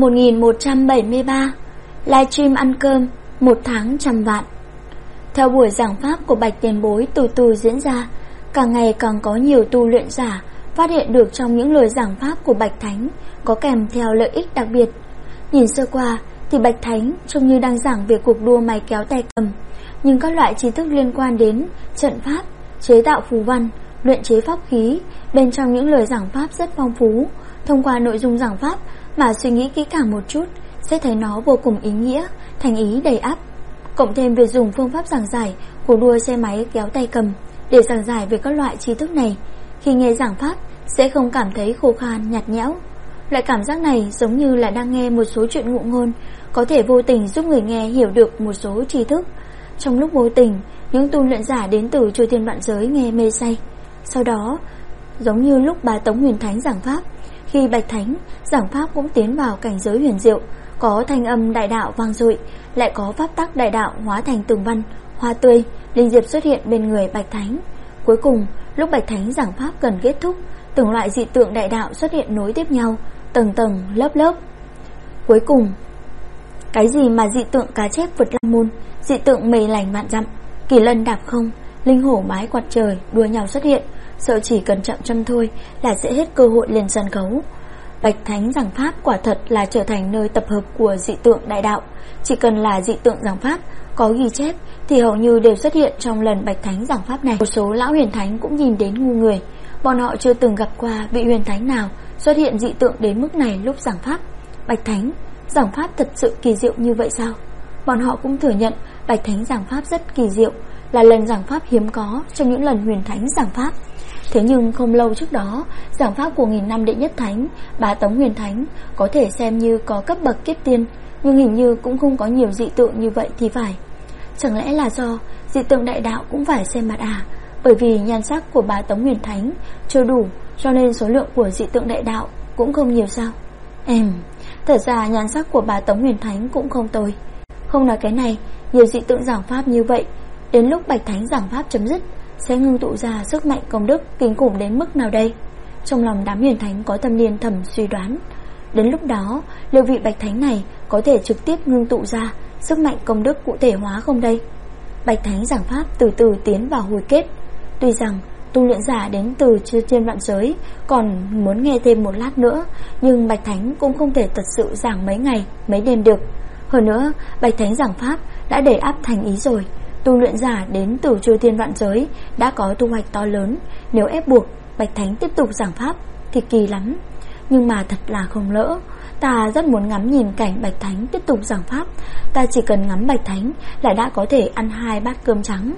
1173, livestream ăn cơm 1 tháng 100 vạn. Theo buổi giảng pháp của Bạch Tiền Bối từ từ diễn ra, càng ngày càng có nhiều tu luyện giả phát hiện được trong những lời giảng pháp của Bạch Thánh có kèm theo lợi ích đặc biệt. Nhìn sơ qua thì Bạch Thánh trông như đang giảng về cuộc đua máy kéo tay cầm, nhưng các loại tri thức liên quan đến trận pháp, chế tạo phù văn, luyện chế pháp khí bên trong những lời giảng pháp rất phong phú. Thông qua nội dung giảng pháp mà suy nghĩ kỹ càng một chút sẽ thấy nó vô cùng ý nghĩa, thành ý đầy ắp. Cộng thêm việc dùng phương pháp giảng giải của đua xe máy kéo tay cầm để giảng giải về các loại tri thức này, khi nghe giảng pháp sẽ không cảm thấy khô khan nhạt nhẽo. Loại cảm giác này giống như là đang nghe một số chuyện ngụ ngôn, có thể vô tình giúp người nghe hiểu được một số tri thức. Trong lúc vô tình, những tu luyện giả đến từ chư thiên vạn giới nghe mê say. Sau đó, giống như lúc bà Tống Huyền Thánh giảng pháp, khi Bạch Thánh giảng pháp cũng tiến vào cảnh giới huyền diệu, có thanh âm đại đạo vang dội, lại có pháp tắc đại đạo hóa thành tường văn, hoa tươi, linh diệp xuất hiện bên người Bạch Thánh. Cuối cùng, lúc Bạch Thánh giảng pháp gần kết thúc, từng loại dị tượng đại đạo xuất hiện nối tiếp nhau, tầng tầng lớp lớp. Cuối cùng, cái gì mà dị tượng cá chép vượt long môn, dị tượng mây lành vạn dặm, kỳ lân đạp không, linh hổ mái quạt trời đua nhau xuất hiện, sợ chỉ cần chậm chậm thôi là sẽ hết cơ hội lên sân khấu. Bạch Thánh giảng pháp quả thật là trở thành nơi tập hợp của dị tượng đại đạo. Chỉ cần là dị tượng giảng pháp có ghi chép thì hầu như đều xuất hiện trong lần Bạch Thánh giảng pháp này. Một số lão huyền thánh cũng nhìn đến ngu người, bọn họ chưa từng gặp qua vị huyền thánh nào xuất hiện dị tượng đến mức này lúc giảng pháp. Bạch Thánh giảng pháp thật sự kỳ diệu như vậy sao? Bọn họ cũng thừa nhận Bạch Thánh giảng pháp rất kỳ diệu, là lần giảng pháp hiếm có trong những lần huyền thánh giảng pháp. Thế nhưng không lâu trước đó, giảng pháp của 1000 năm đệ nhất thánh, Bá Tống Huyền Thánh có thể xem như có cấp bậc kiếp tiên, nhưng hình như cũng không có nhiều dị tượng như vậy thì phải. Chẳng lẽ là do dị tượng đại đạo cũng phải xem mặt à? Bởi vì nhan sắc của Bá Tống Huyền Thánh chưa đủ, cho nên số lượng của dị tượng đại đạo cũng không nhiều sao? Thật ra nhan sắc của Bá Tống Huyền Thánh cũng không tồi. Không nói cái này, nhiều dị tượng giảng pháp như vậy, đến lúc Bạch Thánh giảng pháp chấm dứt sẽ ngưng tụ ra sức mạnh công đức kinh khủng đến mức nào đây? Trong lòng đám huyền thánh có tâm niên thầm suy đoán. Đến lúc đó, liệu vị Bạch Thánh này có thể trực tiếp ngưng tụ ra sức mạnh công đức cụ thể hóa không đây? Bạch Thánh giảng pháp từ từ tiến vào hồi kết. Tuy rằng tu luyện giả đến từ chư thiên vạn giới còn muốn nghe thêm một lát nữa, nhưng Bạch Thánh cũng không thể thật sự giảng mấy ngày mấy đêm được. Hơn nữa, Bạch Thánh giảng pháp đã để áp thành ý rồi. Tu luyện giả đến từ chư thiên vạn giới đã có thu hoạch to lớn. Nếu ép buộc Bạch Thánh tiếp tục giảng pháp thì kỳ lắm. Nhưng mà thật là không lỡ. Ta rất muốn ngắm nhìn cảnh Bạch Thánh tiếp tục giảng pháp. Ta chỉ cần ngắm Bạch Thánh là đã có thể ăn 2 bát cơm trắng.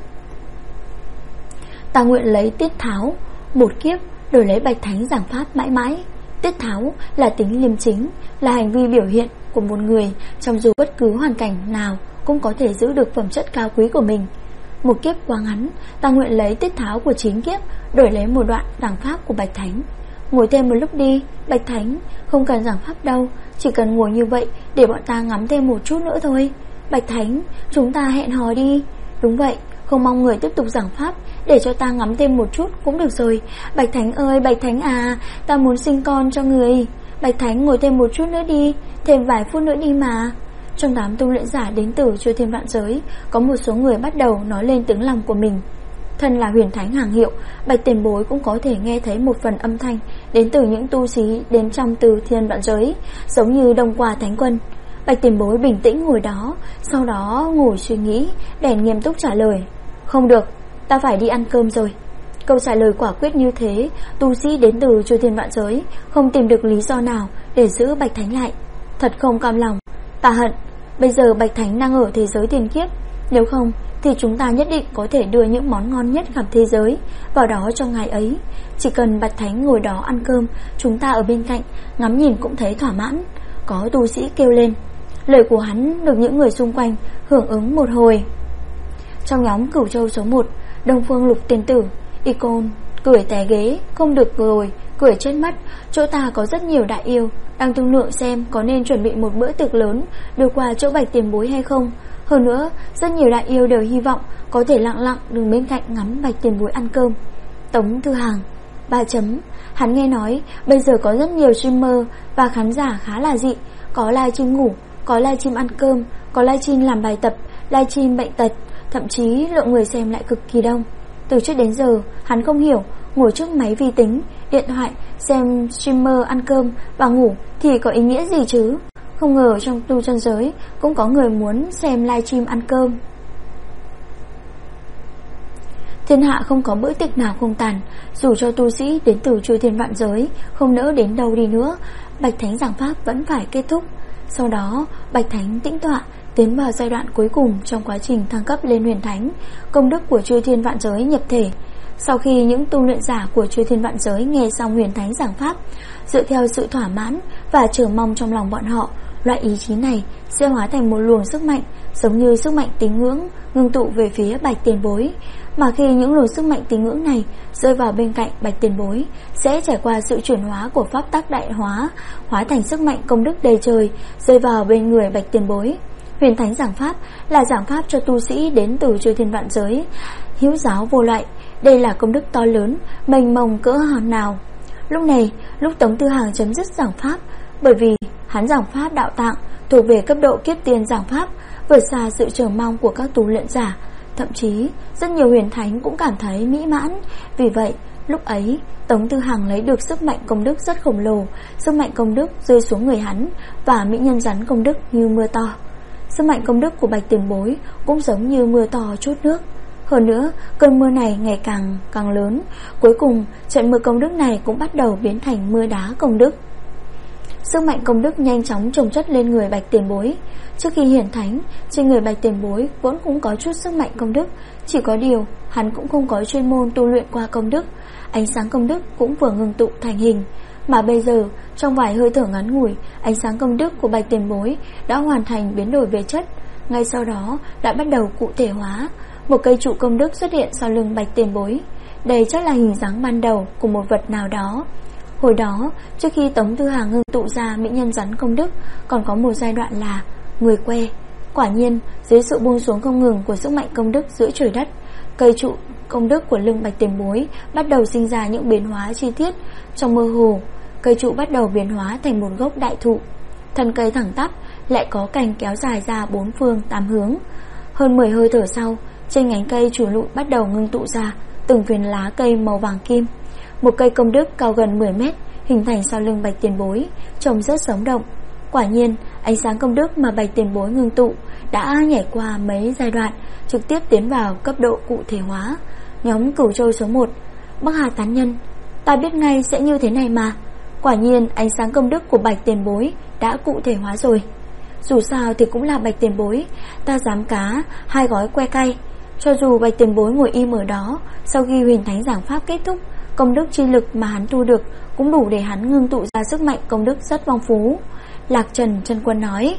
Ta nguyện lấy tiết tháo một kiếp đổi lấy Bạch Thánh giảng pháp mãi mãi. Tiết tháo là tính liêm chính, là hành vi biểu hiện của một người trong dù bất cứ hoàn cảnh nào cũng có thể giữ được phẩm chất cao quý của mình. Một kiếp quá ngắn, ta nguyện lấy tiết tháo của 9 kiếp đổi lấy một đoạn giảng pháp của Bạch Thánh. Ngồi thêm một lúc đi, Bạch Thánh, không cần giảng pháp đâu, chỉ cần ngồi như vậy để bọn ta ngắm thêm một chút nữa thôi. Bạch Thánh, chúng ta hẹn hò đi. Đúng vậy, không mong người tiếp tục giảng pháp, để cho ta ngắm thêm một chút cũng được rồi. Bạch Thánh ơi, Bạch Thánh à, ta muốn sinh con cho người. Bạch Thánh ngồi thêm một chút nữa đi, thêm vài phút nữa đi mà. Trong đám tu luyện giả đến từ chư thiên vạn giới, có một số người bắt đầu nói lên tiếng lòng của mình. Thân là huyền thánh hàng hiệu, Bạch Tiền Bối cũng có thể nghe thấy một phần âm thanh đến từ những tu sĩ đến trong từ thiên vạn giới, giống như Đông Quả Thánh Quân. Bạch Tiền Bối bình tĩnh ngồi đó, sau đó ngồi suy nghĩ, bèn nghiêm túc trả lời: không được, ta phải đi ăn cơm rồi. Câu trả lời quả quyết như thế, tu sĩ đến từ chư thiên vạn giới không tìm được lý do nào để giữ Bạch Thánh lại. Thật không cam lòng. Ta hận, bây giờ Bạch Thánh đang ở thế giới tiền kiếp, nếu không thì chúng ta nhất định có thể đưa những món ngon nhất khắp thế giới vào đó cho ngày ấy. Chỉ cần Bạch Thánh ngồi đó ăn cơm, chúng ta ở bên cạnh ngắm nhìn cũng thấy thỏa mãn. Có tu sĩ kêu lên. Lời của hắn được những người xung quanh hưởng ứng một hồi. Trong nhóm Cửu Châu số 1, Đông Phương Lục Tiên Tử, Icon cười té ghế, không được rồi, cười chết mất. Chỗ ta có rất nhiều đại yêu, đang thương lượng xem có nên chuẩn bị một bữa tiệc lớn đưa qua chỗ Bạch tiền bối hay không. Hơn nữa, rất nhiều đại yêu đều hy vọng có thể lặng lặng đứng bên cạnh ngắm Bạch tiền bối ăn cơm. Tống Thư Hàng 3 chấm. Hắn nghe nói bây giờ có rất nhiều streamer và khán giả khá là dị, có livestream ngủ, có livestream ăn cơm, có livestream làm bài tập, livestream bệnh tật, thậm chí lượng người xem lại cực kỳ đông. Từ trước đến giờ, hắn không hiểu ngồi trước máy vi tính, điện thoại xem streamer ăn cơm và ngủ thì có ý nghĩa gì chứ. Không ngờ trong tu chân giới cũng có người muốn xem livestream ăn cơm. Thiên hạ không có bữa tiệc nào không tàn, dù cho tu sĩ đến từ chư thiên vạn giới không nỡ đến đâu đi nữa, Bạch Thánh giảng pháp vẫn phải kết thúc. Sau đó, Bạch Thánh tĩnh tọa tiến vào giai đoạn cuối cùng trong quá trình thăng cấp lên huyền thánh, công đức của chư thiên vạn giới nhập thể. Sau khi những tu luyện giả của chư thiên vạn giới nghe xong huyền thánh giảng pháp, dựa theo sự thỏa mãn và chờ mong trong lòng bọn họ, loại ý chí này sẽ hóa thành một luồng sức mạnh, giống như sức mạnh tín ngưỡng ngưng tụ về phía Bạch tiền bối. Mà khi những luồng sức mạnh tín ngưỡng này rơi vào bên cạnh Bạch tiền bối, sẽ trải qua sự chuyển hóa của pháp tắc đại hóa, hóa thành sức mạnh công đức đầy trời rơi vào bên người Bạch tiền bối. Huyền thánh giảng pháp là giảng pháp cho tu sĩ đến từ chư thiên vạn giới, hữu giáo vô loại. Đây là công đức to lớn, mênh mông cỡ nào. Lúc này, lúc Tống Thư Hàng chấm dứt giảng pháp, bởi vì hắn giảng pháp đạo tạng thuộc về cấp độ kiếp tiên giảng pháp, vượt xa sự chờ mong của các tu luyện giả. Thậm chí rất nhiều huyền thánh cũng cảm thấy mỹ mãn. Vì vậy lúc ấy Tống Thư Hàng lấy được sức mạnh công đức rất khổng lồ. Sức mạnh công đức rơi xuống người hắn, và mỹ nhân rắn công đức như mưa to. Sức mạnh công đức của Bạch tiền bối cũng giống như mưa to trút nước. Hơn nữa, cơn mưa này ngày càng lớn. Cuối cùng, trận mưa công đức này cũng bắt đầu biến thành mưa đá công đức. Sức mạnh công đức nhanh chóng chồng chất lên người Bạch tiền bối. Trước khi hiển thánh, trên người Bạch tiền bối vốn cũng có chút sức mạnh công đức, chỉ có điều hắn cũng không có chuyên môn tu luyện qua công đức. Ánh sáng công đức cũng vừa ngưng tụ thành hình. Mà bây giờ, trong vài hơi thở ngắn ngủi, ánh sáng công đức của Bạch tiền bối đã hoàn thành biến đổi về chất. Ngay sau đó đã bắt đầu cụ thể hóa. Một cây trụ công đức xuất hiện sau lưng Bạch tiền bối. Đây chắc là hình dáng ban đầu của một vật nào đó. Hồi đó, trước khi Tống Thư Hàng ngưng tụ ra mỹ nhân rắn công đức, còn có một giai đoạn là người que. Quả nhiên, dưới sự buông xuống không ngừng của sức mạnh công đức giữa trời đất, cây trụ công đức của lưng Bạch tiền bối bắt đầu sinh ra những biến hóa chi tiết. Trong mơ hồ, cây trụ bắt đầu biến hóa thành một gốc đại thụ. Thân cây thẳng tắp, lại có cành kéo dài ra bốn phương tám hướng. Hơn 10 hơi thở sau, trên nhánh cây chủ lụ bắt đầu ngưng tụ ra từng phiến lá cây màu vàng kim. Một cây công đức cao gần 10 mét hình thành sau lưng Bạch tiền bối, trông rất sống động. Quả nhiên, ánh sáng công đức mà Bạch tiền bối ngưng tụ đã nhảy qua mấy giai đoạn, trực tiếp tiến vào cấp độ cụ thể hóa. Nhóm Cửu Châu số 1, Bắc Hà tán nhân, ta biết ngay sẽ như thế này mà. Quả nhiên ánh sáng công đức của Bạch tiền bối đã cụ thể hóa rồi. Dù sao thì cũng là Bạch tiền bối, ta dám cá 2 gói que cay. Cho dù Bạch tiền bối ngồi im ở đó, sau khi huyền thánh giảng pháp kết thúc, công đức chi lực mà hắn thu được cũng đủ để hắn ngưng tụ ra sức mạnh công đức rất phong phú. Lạc Trần chân quân nói.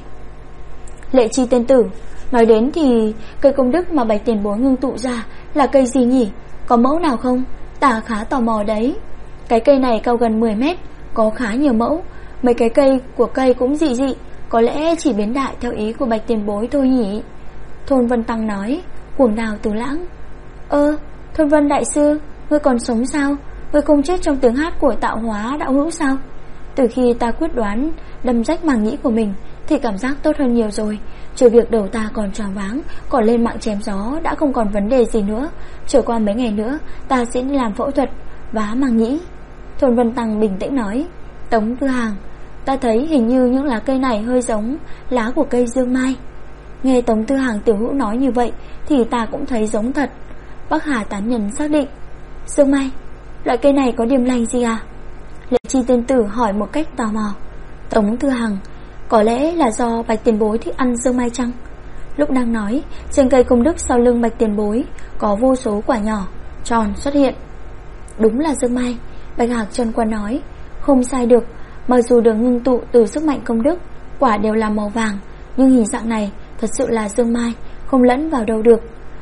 Lệ Chi tiên tử, nói đến thì cây công đức mà Bạch tiền bối ngưng tụ ra là cây gì nhỉ? Có mẫu nào không? Ta khá tò mò đấy. Cái cây này cao gần 10 mét, có khá nhiều mẫu. Mấy cái cây của cây cũng dị dị, có lẽ chỉ biến đại theo ý của Bạch tiền bối thôi nhỉ? Thôn Vân Tăng nói. Cuồng Đào Từ Lãng, Thôn Vân đại sư, ngươi còn sống sao? Ngươi không chết trong tiếng hát của tạo hóa đạo hữu sao? Từ khi ta quyết đoán đâm rách màng nhĩ của mình thì cảm giác tốt hơn nhiều rồi. Trừ việc đầu ta còn choáng váng, còn lên mạng chém gió đã không còn vấn đề gì nữa. Trở qua mấy ngày nữa ta sẽ đi làm phẫu thuật vá màng nhĩ. Thôn Vân Tăng bình tĩnh nói. Tống Thư Hàng, ta thấy hình như những lá cây này hơi giống lá của cây dương mai. Nghe Tống Thư Hàng tiểu hữu nói như vậy thì ta cũng thấy giống thật. Bắc Hà tán nhân xác định. Dương mai, loại cây này có điểm lành gì à? Lệ Chi tiên tử hỏi một cách tò mò. Tống Thư Hàng, có lẽ là do Bạch tiền bối thích ăn dương mai chăng? Lúc đang nói, trên cây công đức sau lưng Bạch tiền bối có vô số quả nhỏ tròn xuất hiện. Đúng là dương mai, Bạch Hạc chân quân nói. Không sai được, mặc dù được ngưng tụ từ sức mạnh công đức, quả đều là màu vàng, nhưng hình dạng này thật sự là dương mai, không lẫn vào đâu được.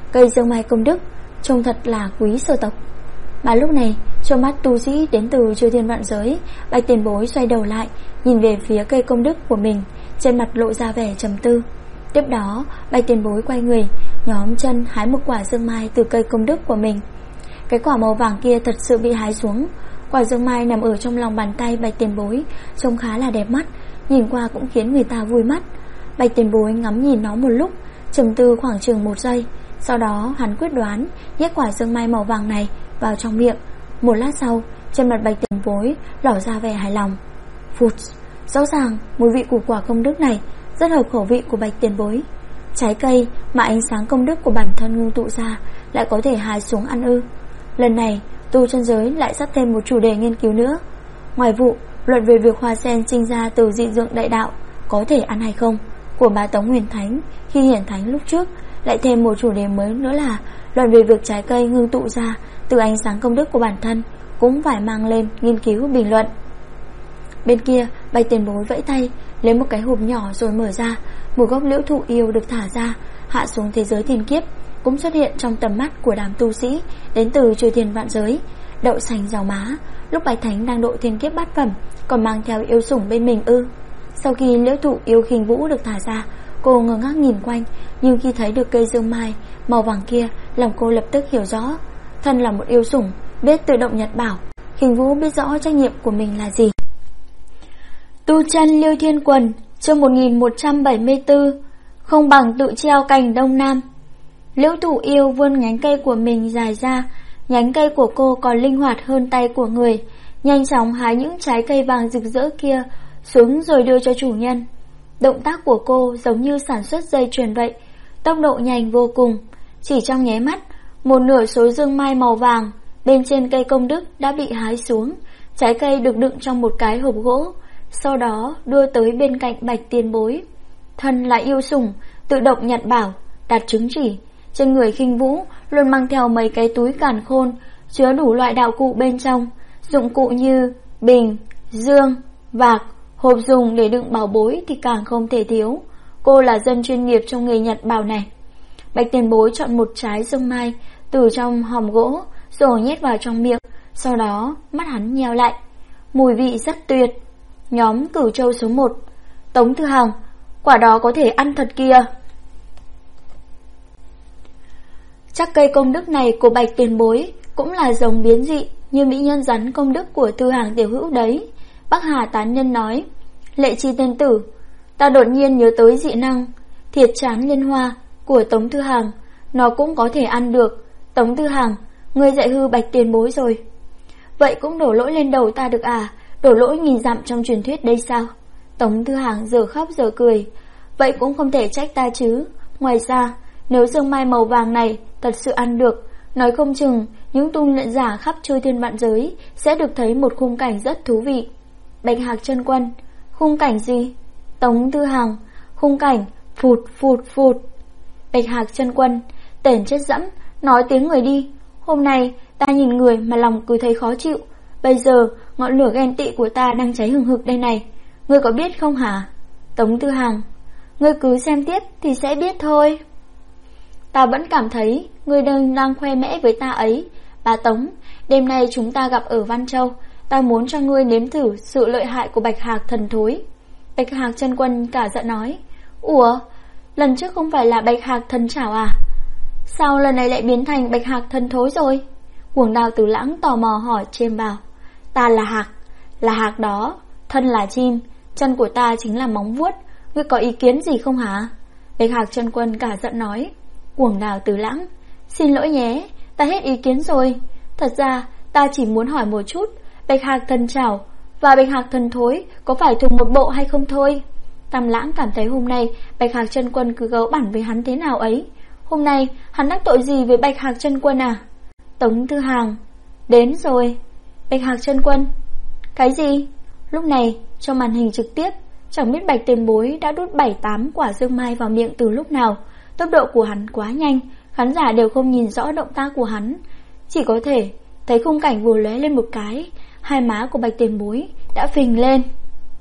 Cây dương mai công đức trông thật là quý sở tộc. Mà lúc này, trong mắt tu sĩ đến từ chư thiên vạn giới, Bạch Tiền Bối xoay đầu lại, nhìn về phía cây công đức của mình, trên mặt lộ ra vẻ trầm tư. Tiếp đó, Bạch Tiền Bối quay người, nhón chân hái một quả dương mai từ cây công đức của mình. Cái quả màu vàng kia thật sự bị hái xuống. Quả dương mai nằm ở trong lòng bàn tay Bạch Tiền Bối, trông khá là đẹp mắt, nhìn qua cũng khiến người ta vui mắt. Bạch Tiền Bối ngắm nhìn nó một lúc, trầm tư khoảng chừng 1 giây. Sau đó hắn quyết đoán nhét quả dương mai màu vàng này vào trong miệng. Một lát sau, trên mặt Bạch Tiền Bối lỏ ra vẻ hài lòng. Phụt, rõ ràng mùi vị của quả công đức này rất hợp khẩu vị của Bạch Tiền Bối. Trái cây mà ánh sáng công đức của bản thân ngưng tụ ra lại có thể hái xuống ăn ư? Lần này tu chân giới lại sắp thêm một chủ đề nghiên cứu nữa. Ngoài vụ luận về việc hoa sen sinh ra từ dị dưỡng đại đạo có thể ăn hay không của bá Tống Huyền Thánh khi hiển thánh lúc trước, lại thêm một chủ đề mới nữa là luận về việc trái cây ngưng tụ ra từ ánh sáng công đức của bản thân cũng phải mang lên nghiên cứu bình luận. Bên kia, Bạch Tiền Bối vẫy tay lấy một cái hộp nhỏ rồi mở ra. Một gốc liễu thụ yêu được thả ra, hạ xuống thế giới thiên kiếp, cũng xuất hiện trong tầm mắt của đám tu sĩ đến từ chư thiên vạn giới. Đậu xanh rau má, lúc Bạch Thánh đang độ thiên kiếp bát phẩm còn mang theo yêu sủng bên mình ư? Sau khi liễu thụ yêu khinh vũ được thả ra, cô ngơ ngác nhìn quanh, nhưng khi thấy được cây dương mai màu vàng kia, lòng cô lập tức hiểu rõ. Thân là một yêu sủng, biết tự động nhặt bảo, khinh vũ biết rõ trách nhiệm của mình là gì. Tu chân Liêu Thiên Quần, chương 1174, không bằng tự treo cành đông nam. Liễu thụ yêu vươn nhánh cây của mình dài ra, nhánh cây của cô còn linh hoạt hơn tay của người, nhanh chóng hái những trái cây vàng rực rỡ kia xuống rồi đưa cho chủ nhân. Động tác của cô giống như sản xuất dây chuyền vậy, tốc độ nhanh vô cùng. Chỉ trong nháy mắt, một nửa số dương mai màu vàng bên trên cây công đức đã bị hái xuống. Trái cây được đựng trong một cái hộp gỗ, sau đó đưa tới bên cạnh Bạch Tiền Bối. Thân là yêu sủng, tự động nhặt bảo, đặt chứng chỉ. Trên người khinh vũ luôn mang theo mấy cái túi càn khôn chứa đủ loại đạo cụ bên trong, dụng cụ như bình, dương, vạc, hộp dùng để đựng bảo bối thì càng không thể thiếu. Cô là dân chuyên nghiệp trong nghề nhặt bảo này. Bạch Tiền Bối chọn một trái dương mai từ trong hòm gỗ rồi nhét vào trong miệng, sau đó mắt hắn nheo lại. Mùi vị rất tuyệt. Nhóm cửu châu số 1, Tống Thư Hằng, quả đó có thể ăn thật kìa. Chắc cây công đức này của Bạch Tiền Bối cũng là giống biến dị như mỹ nhân rắn công đức của Thư Hằng tiểu hữu đấy. Bắc Hà tán nhân nói. Lệ Chi tên tử, ta đột nhiên nhớ tới dị năng thiệt chán liên hoa của Tống Thư Hằng, nó cũng có thể ăn được. Tống Thư Hằng, ngươi dạy hư Bạch Tiền Bối rồi. Vậy cũng đổ lỗi lên đầu ta được à? Đổ lỗi nghìn dặm trong truyền thuyết đây sao? Tống Thư Hằng giờ khóc giờ cười. Vậy cũng không thể trách ta chứ. Ngoài ra, nếu dương mai màu vàng này thật sự ăn được, nói không chừng những tu luyện giả khắp chư thiên vạn giới sẽ được thấy một khung cảnh rất thú vị. Bạch Hạc chân quân, khung cảnh gì? Tống Thư Hằng, khung cảnh phụt phụt phụt. Bạch Hạc chân quân, tển chết dẫm, nói tiếng người đi. Hôm nay ta nhìn người mà lòng cứ thấy khó chịu. Bây giờ ngọn lửa ghen tị của ta đang cháy hừng hực đây này, ngươi có biết không hả? Tống Thư Hằng, ngươi cứ xem tiếp thì sẽ biết thôi. Ta vẫn cảm thấy ngươi đang khoe mẽ với ta ấy. Bà Tống, đêm nay chúng ta gặp ở Văn Châu, ta muốn cho ngươi nếm thử sự lợi hại của Bạch Hạc thần thối. Bạch Hạc chân quân cả giận nói. Ủa, lần trước không phải là Bạch Hạc thần chảo à? Sao lần này lại biến thành Bạch Hạc thần thối rồi? Cuồng Đao Tử Lãng tò mò hỏi Chiêm Bào. Ta là hạc đó, thân là chim, chân của ta chính là móng vuốt, ngươi có ý kiến gì không hả? Bạch Hạc chân quân cả giận nói. Cuồng Đào Tử Lãng, xin lỗi nhé, ta hết ý kiến rồi. Thật ra ta chỉ muốn hỏi một chút, Bạch Hạc thần chảo và Bạch Hạc thần thối có phải thuộc một bộ hay không thôi? Tam Lãng cảm thấy hôm nay Bạch Hạc chân quân cứ gấu bẩn với hắn thế nào ấy. Hôm nay hắn đắc tội gì với Bạch Hạc chân quân à? Tống Thư Hằng, đến rồi. Bạch Hạc chân quân, cái gì? Lúc này trong màn hình trực tiếp, chẳng biết Bạch Tiền Bối đã đút 7-8 quả dương mai vào miệng từ lúc nào. Tốc độ của hắn quá nhanh, khán giả đều không nhìn rõ động tác của hắn, chỉ có thể thấy khung cảnh vừa lóe lên một cái, hai má của Bạch Tiền Bối đã phình lên.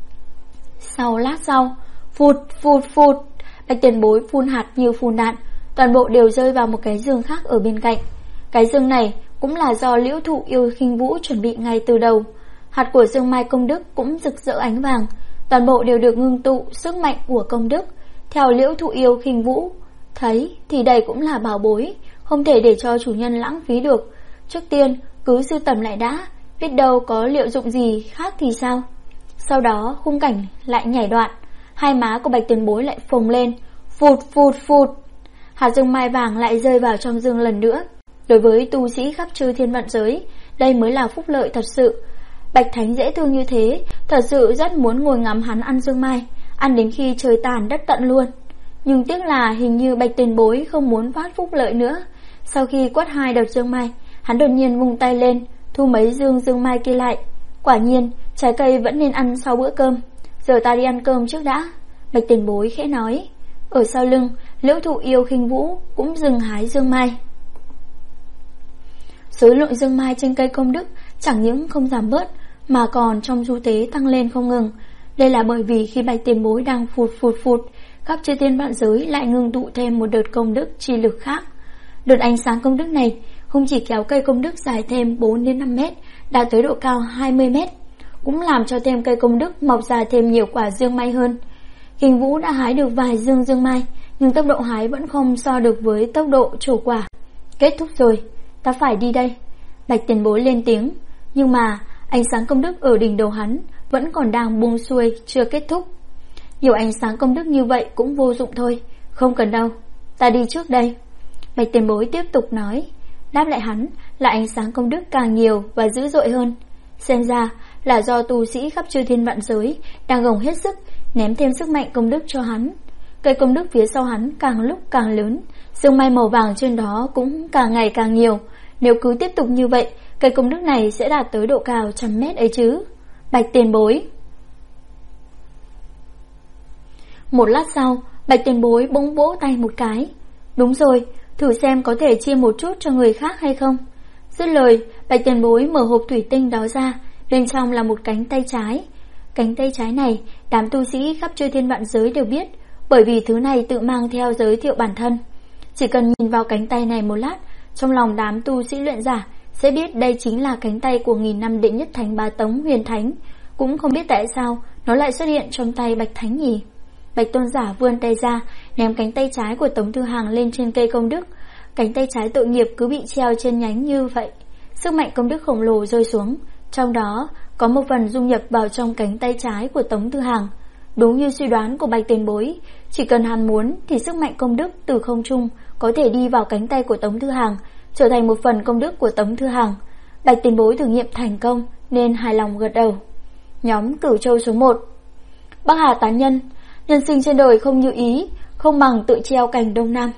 Sau lát sau, phụt phụt phụt, Bạch Tiền Bối phun hạt như phun đạn, toàn bộ đều rơi vào một cái giường khác ở bên cạnh. Cái giường này cũng là do Liễu Thụ Yêu Khinh Vũ chuẩn bị ngay từ đầu. Hạt của dương mai công đức cũng rực rỡ ánh vàng, toàn bộ đều được ngưng tụ sức mạnh của công đức. Theo Liễu Thụ Yêu Khinh Vũ thấy thì đây cũng là bảo bối, không thể để cho chủ nhân lãng phí được. Trước tiên cứ sưu tầm lại đã, biết đâu có liệu dụng gì khác thì sao. Sau đó khung cảnh lại nhảy đoạn, hai má của Bạch Tiền Bối lại phồng lên, phụt phụt phụt. Hạt dương mai vàng lại rơi vào trong dương lần nữa. Đối với tu sĩ khắp chư thiên vạn giới, đây mới là phúc lợi thật sự. Bạch Thánh dễ thương như thế, thật sự rất muốn ngồi ngắm hắn ăn dương mai, ăn đến khi trời tàn đất tận luôn. Nhưng tiếc là hình như Bạch Tiền Bối không muốn phát phúc lợi nữa. Sau khi quát 2 đợt dương mai, hắn đột nhiên vung tay lên, thu mấy dương mai kia lại. Quả nhiên, trái cây vẫn nên ăn sau bữa cơm. Giờ ta đi ăn cơm trước đã. Bạch Tiền Bối khẽ nói. Ở sau lưng, Liễu Thụ Yêu Khinh Vũ cũng dừng hái dương mai. Số lượng dương mai trên cây công đức chẳng những không giảm bớt, mà còn trong du tế tăng lên không ngừng. Đây là bởi vì khi Bạch Tiền Bối đang phụt, khắp chư thiên vạn giới lại ngưng tụ thêm một đợt công đức chi lực khác. Đợt ánh sáng công đức này không chỉ kéo cây công đức dài thêm 4 đến 5 mét, đạt tới độ cao 20 mét, cũng làm cho thêm cây công đức mọc ra thêm nhiều quả dương mai hơn. Khinh Vũ đã hái được vài dương mai, nhưng tốc độ hái vẫn không so được với tốc độ trổ quả. Kết thúc rồi, ta phải đi đây. Bạch Tiền Bối lên tiếng, nhưng mà ánh sáng công đức ở đỉnh đầu hắn vẫn còn đang buông xuôi, chưa kết thúc. Nhiều ánh sáng công đức như vậy cũng vô dụng thôi, không cần đâu, ta đi trước đây. Bạch Tiền Bối tiếp tục nói. Đáp lại hắn là ánh sáng công đức càng nhiều và dữ dội hơn. Xem ra là do tu sĩ khắp chư thiên vạn giới đang gồng hết sức ném thêm sức mạnh công đức cho hắn. Cây công đức phía sau hắn càng lúc càng lớn, dương mai màu vàng trên đó cũng càng ngày càng nhiều. Nếu cứ tiếp tục như vậy, cây công đức này sẽ đạt tới độ cao 100 mét ấy chứ. Bạch Tiền Bối. Một lát sau, Bạch Tiền Bối bỗng vỗ tay một cái. Đúng rồi, thử xem có thể chia một chút cho người khác hay không. Dứt lời, Bạch Tiền Bối mở hộp thủy tinh đó ra, bên trong là một cánh tay trái. Cánh tay trái này, đám tu sĩ khắp chư thiên vạn giới đều biết, bởi vì thứ này tự mang theo giới thiệu bản thân. Chỉ cần nhìn vào cánh tay này một lát, trong lòng đám tu sĩ luyện giả sẽ biết đây chính là cánh tay của 1000 năm đệ nhất thánh Bá Tống Huyền Thánh. Cũng không biết tại sao nó lại xuất hiện trong tay Bạch Thánh nhỉ. Bạch Tôn giả vươn tay ra, ném cánh tay trái của Tống Thư Hàng lên trên cây công đức. Cánh tay trái tội nghiệp cứ bị treo trên nhánh như vậy. Sức mạnh công đức khổng lồ rơi xuống, trong đó có một phần dung nhập vào trong cánh tay trái của Tống Thư Hàng. Đúng như suy đoán của Bạch Tiền Bối, chỉ cần hắn muốn thì sức mạnh công đức từ không trung có thể đi vào cánh tay của Tống Thư Hàng, trở thành một phần công đức của Tống Thư Hàng. Bạch Tiền Bối thử nghiệm thành công nên hài lòng gật đầu. Nhóm Cửu Châu số 1. Bắc Hà tán nhân. Nhân sinh trên đời không như ý, không bằng tự treo cành đông nam.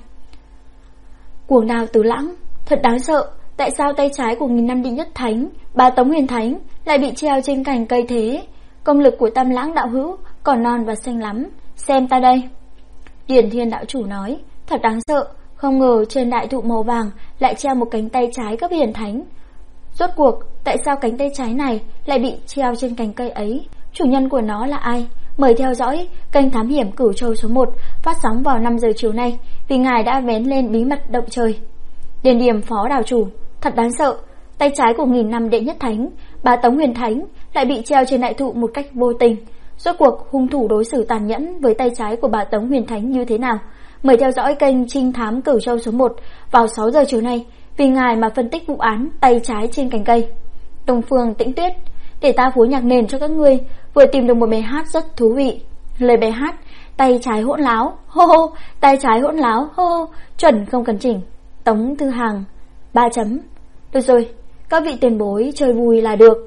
Cuồng đào tứ lãng. Thật đáng sợ, tại sao tay trái của 1000 năm đệ nhất thánh Bá Tống Huyền Thánh lại bị treo trên cành cây thế? Công lực của Tam Lãng đạo hữu còn non và xanh lắm, xem ta đây. Điển Thiên đạo chủ nói. Thật đáng sợ, không ngờ trên đại thụ màu vàng lại treo một cánh tay trái cấp hiển thánh. Rốt cuộc, tại sao cánh tay trái này lại bị treo trên cành cây ấy? Chủ nhân của nó là ai? Mời theo dõi kênh Thám Hiểm Cửu Châu số 1 phát sóng vào 5 giờ chiều nay, vì ngài đã vén lên bí mật động trời. Điền Điềm phó đảo chủ. Thật đáng sợ, tay trái của 1000 năm đệ nhất thánh Bá Tống Huyền Thánh lại bị treo trên đại thụ một cách vô tình. Rốt cuộc hung thủ đối xử tàn nhẫn với tay trái của Bá Tống Huyền Thánh như thế nào? Mời theo dõi kênh Trinh Thám Cửu Châu số 1 vào 6 giờ chiều nay, vì ngài mà phân tích vụ án tay trái trên cành cây. Đông Phương Tĩnh Tuyết. Để ta phối nhạc nền cho các ngươi, vừa tìm được một bài hát rất thú vị. Lời bài hát: tay trái hỗn láo, hô hô, tay trái hỗn láo, hô hô, chuẩn không cần chỉnh. Tống Thư Hàng 3 chấm. Được rồi, các vị tiền bối chơi vui là được.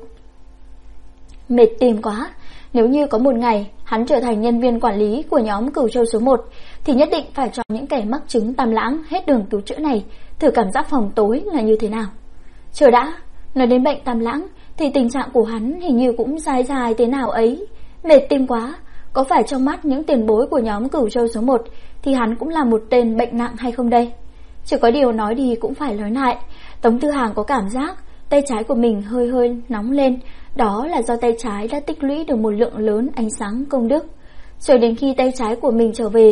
Mệt tìm quá. Nếu như có một ngày hắn trở thành nhân viên quản lý của nhóm Cửu Châu số 1 thì nhất định phải cho những kẻ mắc chứng Tam Lãng hết đường cứu chữa này thử cảm giác phòng tối là như thế nào. Chờ đã, nói đến bệnh Tam Lãng thì tình trạng của hắn hình như cũng dài thế nào ấy. Mệt tim quá. Có phải trong mắt những tiền bối của nhóm Cửu Châu số 1 thì hắn cũng là một tên bệnh nặng hay không đây? Chỉ có điều nói đi cũng phải nói lại, Tống Thư Hàng có cảm giác tay trái của mình hơi nóng lên. Đó là do tay trái đã tích lũy được một lượng lớn ánh sáng công đức. Rồi đến khi tay trái của mình trở về,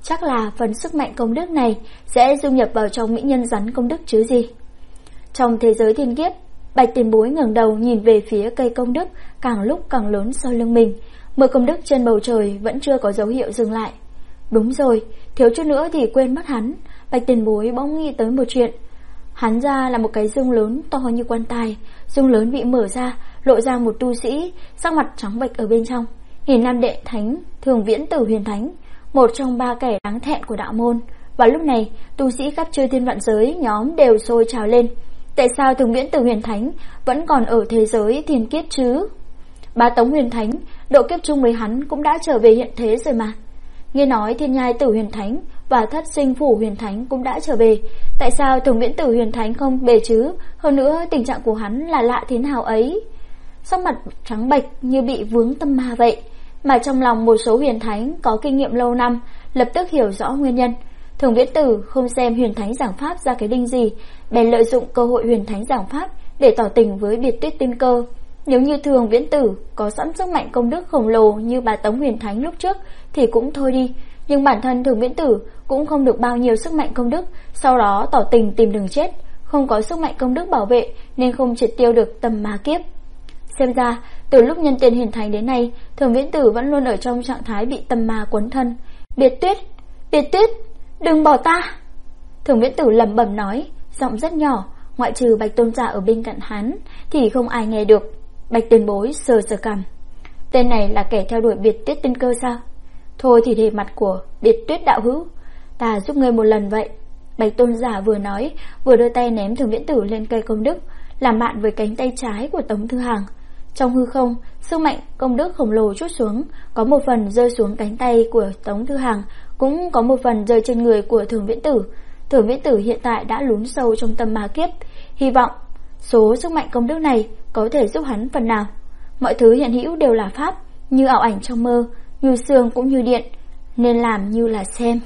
chắc là phần sức mạnh công đức này sẽ dung nhập vào trong mỹ nhân rắn công đức chứ gì. Trong thế giới thiên kiếp, Bạch tiền bối ngẩng đầu nhìn về phía cây công đức càng lúc càng lớn sau lưng mình. Mưa công đức trên bầu trời vẫn chưa có dấu hiệu dừng lại. Đúng rồi, thiếu chút nữa thì quên mất hắn. Bạch tiền bối bỗng nghĩ tới một chuyện. Hắn ra là một cái dương lớn to như quan tài. Dương lớn bị mở ra, lộ ra một tu sĩ, sắc mặt trắng bệch ở bên trong. Nhìn Nam Đệ Thánh, Thường Viễn Tử Huyền Thánh, một trong 3 kẻ đáng thẹn của đạo môn. Và lúc này, tu sĩ khắp chư thiên vạn giới nhóm đều sôi trào lên. Tại sao Thường Viễn Tử Huyền Thánh vẫn còn ở thế giới thiên kiếp chứ? Bá Tống Huyền Thánh, độ kiếp chung với hắn cũng đã trở về hiện thế rồi mà. Nghe nói Thiên Nhai Tử Huyền Thánh và Thất Sinh Phủ Huyền Thánh cũng đã trở về. Tại sao Thường Viễn Tử Huyền Thánh không về chứ? Hơn nữa tình trạng của hắn là lạ thế nào ấy? Sắc mặt trắng bệch như bị vướng tâm ma vậy. Mà trong lòng một số huyền thánh có kinh nghiệm lâu năm lập tức hiểu rõ nguyên nhân. Thường Viễn Tử không xem huyền thánh giảng pháp ra cái đinh gì, bèn lợi dụng cơ hội huyền thánh giảng pháp để tỏ tình với Biệt Tuyết Tiên Cơ. Nếu như Thường Viễn Tử có sẵn sức mạnh công đức khổng lồ như bà Tống Huyền Thánh lúc trước thì cũng thôi đi, nhưng bản thân Thường Viễn Tử cũng không được bao nhiêu sức mạnh công đức, sau đó tỏ tình tìm đường chết, không có sức mạnh công đức bảo vệ nên không triệt tiêu được tầm ma kiếp. Xem ra, từ lúc nhân tiên Huyền Thánh đến nay, Thường Viễn Tử vẫn luôn ở trong trạng thái bị tầm ma quấn thân. Biệt Tuyết, đừng bỏ ta! Thường Viễn Tử lẩm bẩm nói, giọng rất nhỏ, ngoại trừ Bạch Tôn giả ở bên cạnh hắn thì không ai nghe được. Bạch tiền bối sờ sờ cằm. Tên này là kẻ theo đuổi Biệt Tuyết Tiên Cơ sao? Thôi thì để mặt của Biệt Tuyết đạo hữu, ta giúp ngươi một lần vậy. Bạch Tôn giả vừa nói, vừa đưa tay ném Thường Viễn Tử lên cây công đức, làm bạn với cánh tay trái của Tống Thư Hàng. Trong hư không, sức mạnh công đức khổng lồ trút xuống, có một phần rơi xuống cánh tay của Tống Thư Hàng, cũng có một phần rơi trên người của Thường Viễn Tử. Thường Viễn Tử hiện tại đã lún sâu trong tâm ma kiếp, hy vọng số sức mạnh công đức này có thể giúp hắn phần nào. Mọi thứ hiện hữu đều là pháp, như ảo ảnh trong mơ, như sương cũng như điện, nên làm như là xem.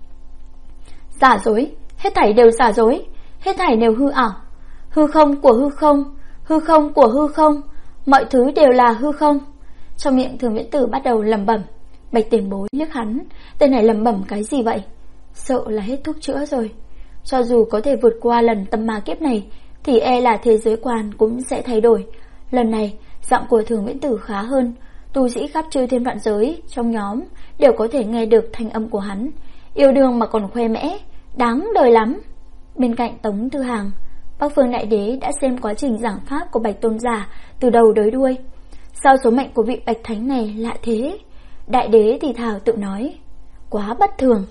Giả dối, hết thảy đều giả dối, hết thảy đều hư ảo. Hư không của hư không, hư không của hư không, mọi thứ đều là hư không. Trong miệng Thường Viễn Tử bắt đầu lẩm bẩm. Bạch tiền bối liếc hắn, tên này lẩm bẩm cái gì vậy? Sợ là hết thuốc chữa rồi. Cho dù có thể vượt qua lần tâm ma kiếp này thì e là thế giới quan cũng sẽ thay đổi. Lần này giọng của Thường Viễn Tử khá hơn, tu sĩ khắp chư thiên vạn giới trong nhóm đều có thể nghe được thanh âm của hắn. Yêu đương mà còn khoe mẽ, đáng đời lắm. Bên cạnh Tống Thư Hàng, Bắc Phương Đại Đế đã xem quá trình giảng pháp của Bạch Tôn giả từ đầu tới đuôi. Sao số mệnh của vị Bạch Thánh này lạ thế? Đại Đế thì thào tự nói, quá bất thường.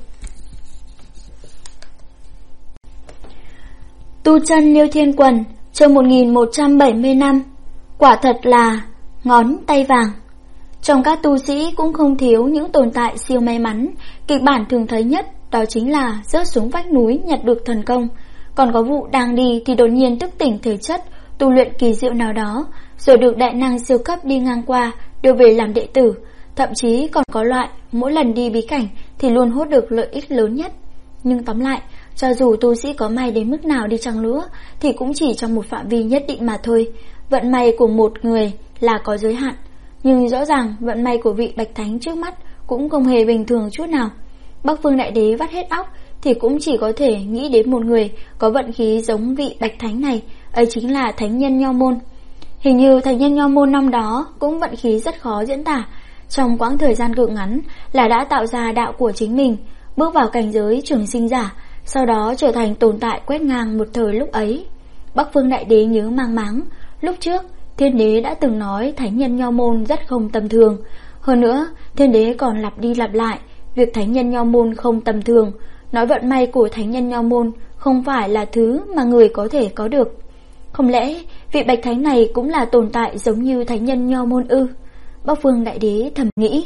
Tu chân Liêu Thiên Quần, chương 1175. Quả thật là ngón tay vàng. Trong các tu sĩ cũng không thiếu những tồn tại siêu may mắn. Kịch bản thường thấy nhất đó chính là rớt xuống vách núi nhặt được thần công, còn có vụ đang đi thì đột nhiên thức tỉnh thể chất, tu luyện kỳ diệu nào đó, rồi được đại năng siêu cấp đi ngang qua đưa về làm đệ tử. Thậm chí còn có loại mỗi lần đi bí cảnh thì luôn hốt được lợi ích lớn nhất. Nhưng tóm lại, cho dù tu sĩ có may đến mức nào đi chăng nữa thì cũng chỉ trong một phạm vi nhất định mà thôi. Vận may của một người là có giới hạn, nhưng rõ ràng vận may của vị Bạch Thánh trước mắt cũng không hề bình thường chút nào. Bắc Phương Đại Đế vắt hết óc thì cũng chỉ có thể nghĩ đến một người có vận khí giống vị Bạch Thánh này, ấy chính là Thánh Nhân Nho Môn. Hình như Thánh Nhân Nho Môn năm đó cũng vận khí rất khó diễn tả, trong quãng thời gian cực ngắn là đã tạo ra đạo của chính mình, bước vào cảnh giới trường sinh giả, sau đó trở thành tồn tại quét ngang một thời lúc ấy. Bắc Phương Đại Đế nhớ mang máng, lúc trước Thiên Đế đã từng nói Thánh Nhân Nho Môn rất không tầm thường. Hơn nữa, Thiên Đế còn lặp đi lặp lại việc Thánh Nhân Nho Môn không tầm thường, nói vận may của Thánh Nhân Nho Môn không phải là thứ mà người có thể có được. Không lẽ vị Bạch Thánh này cũng là tồn tại giống như Thánh Nhân Nho Môn ư? Bắc Phương Đại Đế thầm nghĩ.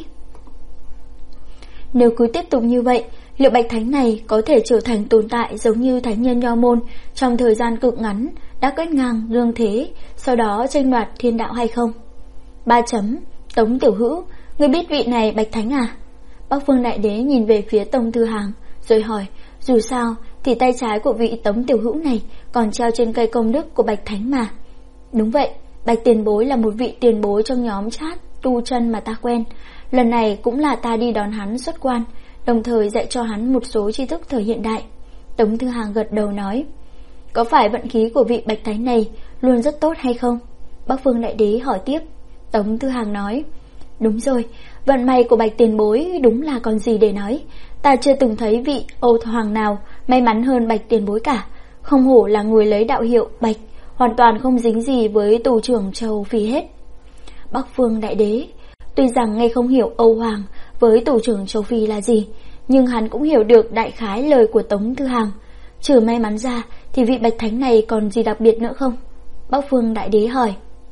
Nếu cứ tiếp tục như vậy, liệu Bạch Thánh này có thể trở thành tồn tại giống như Thánh Nhân Nho Môn trong thời gian cực ngắn đã quét ngang lương thế, sau đó tranh đoạt thiên đạo hay không? 3. Tống Tiểu Hữu, ngươi biết vị này Bạch Thánh à? Bắc Phương Đại Đế nhìn về phía Tống Thư Hàng rồi hỏi, dù sao thì tay trái của vị Tống Tiểu Hữu này còn treo trên cây công đức của Bạch Thánh mà. Đúng vậy, Bạch tiền bối là một vị tiền bối trong nhóm chat tu chân mà ta quen. Lần này cũng là ta đi đón hắn xuất quan, đồng thời dạy cho hắn một số tri thức thời hiện đại. Tống Thư Hàng gật đầu nói, có phải vận khí của vị Bạch Thánh này luôn rất tốt hay không? Bắc Phương Đại Đế hỏi tiếp. Tống Thư Hàng nói, đúng rồi, vận may của Bạch tiền bối đúng là còn gì để nói. Ta chưa từng thấy vị Âu Hoàng nào may mắn hơn Bạch tiền bối cả. Không hổ là người lấy đạo hiệu Bạch, hoàn toàn không dính gì với tù trưởng Châu Phi hết. Bắc Phương Đại Đế tuy rằng nghe không hiểu Âu Hoàng với tù trưởng Châu Phi là gì, nhưng hắn cũng hiểu được đại khái lời của Tống Thư Hàng. Trừ may mắn ra thì vị Bạch Thánh này còn gì đặc biệt nữa không? Bắc Phương Đại Đế hỏi.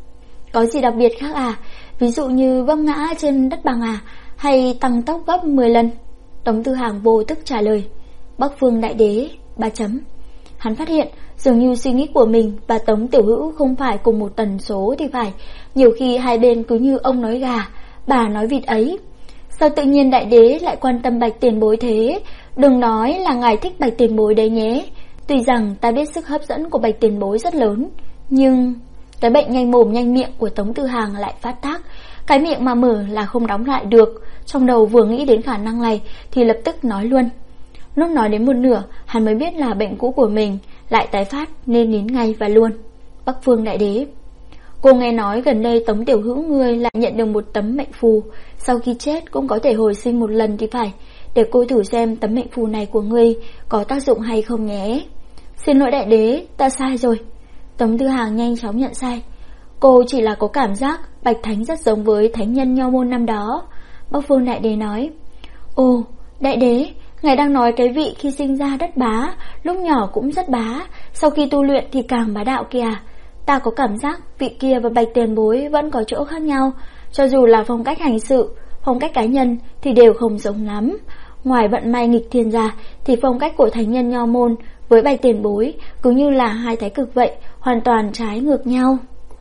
Có gì đặc biệt khác à? Ví dụ như vấp ngã trên đất bằng à? Hay tăng tốc gấp 10 lần? Tống Thư Hàng vô thức trả lời. Bắc Phương Đại Đế 3 chấm. Hắn phát hiện dường như suy nghĩ của mình và Tống Tiểu Hữu không phải cùng một tần số thì phải. Nhiều khi hai bên cứ như ông nói gà, bà nói vịt ấy. Sao tự nhiên Đại Đế lại quan tâm Bạch tiền bối thế? Đừng nói là ngài thích Bạch tiền bối đấy nhé. Tuy rằng ta biết sức hấp dẫn của Bạch tiền bối rất lớn, nhưng cái bệnh nhanh mồm nhanh miệng của Tống Thư Hàng lại phát tác. Cái miệng mà mở là không đóng lại được. Trong đầu vừa nghĩ đến khả năng này thì lập tức nói luôn. Lúc nói đến một nửa, hắn mới biết là bệnh cũ của mình lại tái phát nên nín ngay và luôn. Bắc Phương Đại Đế, cô nghe nói gần đây Tống Tiểu Hữu ngươi lại nhận được một tấm mệnh phù, sau khi chết cũng có thể hồi sinh một lần thì phải. Để cô thử xem tấm mệnh phù này của ngươi có tác dụng hay không nhé. Xin lỗi Đại Đế, ta sai rồi. Tống Thư Hàng nhanh chóng nhận sai. Cô chỉ là có cảm giác Bạch Thánh rất giống với thánh nhân Nho Môn năm đó. Bắc Phương Đại Đế nói, ồ, Đại Đế, ngài đang nói cái vị khi sinh ra đất bá, lúc nhỏ cũng rất bá, sau khi tu luyện thì càng bá đạo kìa. Ta có cảm giác vị kia và Bạch tiền bối vẫn có chỗ khác nhau, cho dù là phong cách hành sự, phong cách cá nhân thì đều không giống lắm. Ngoài vận may nghịch thiên ra thì phong cách của thánh nhân Nho Môn với Bạch tiền bối cứ như là hai thái cực vậy, hoàn toàn trái ngược nhau.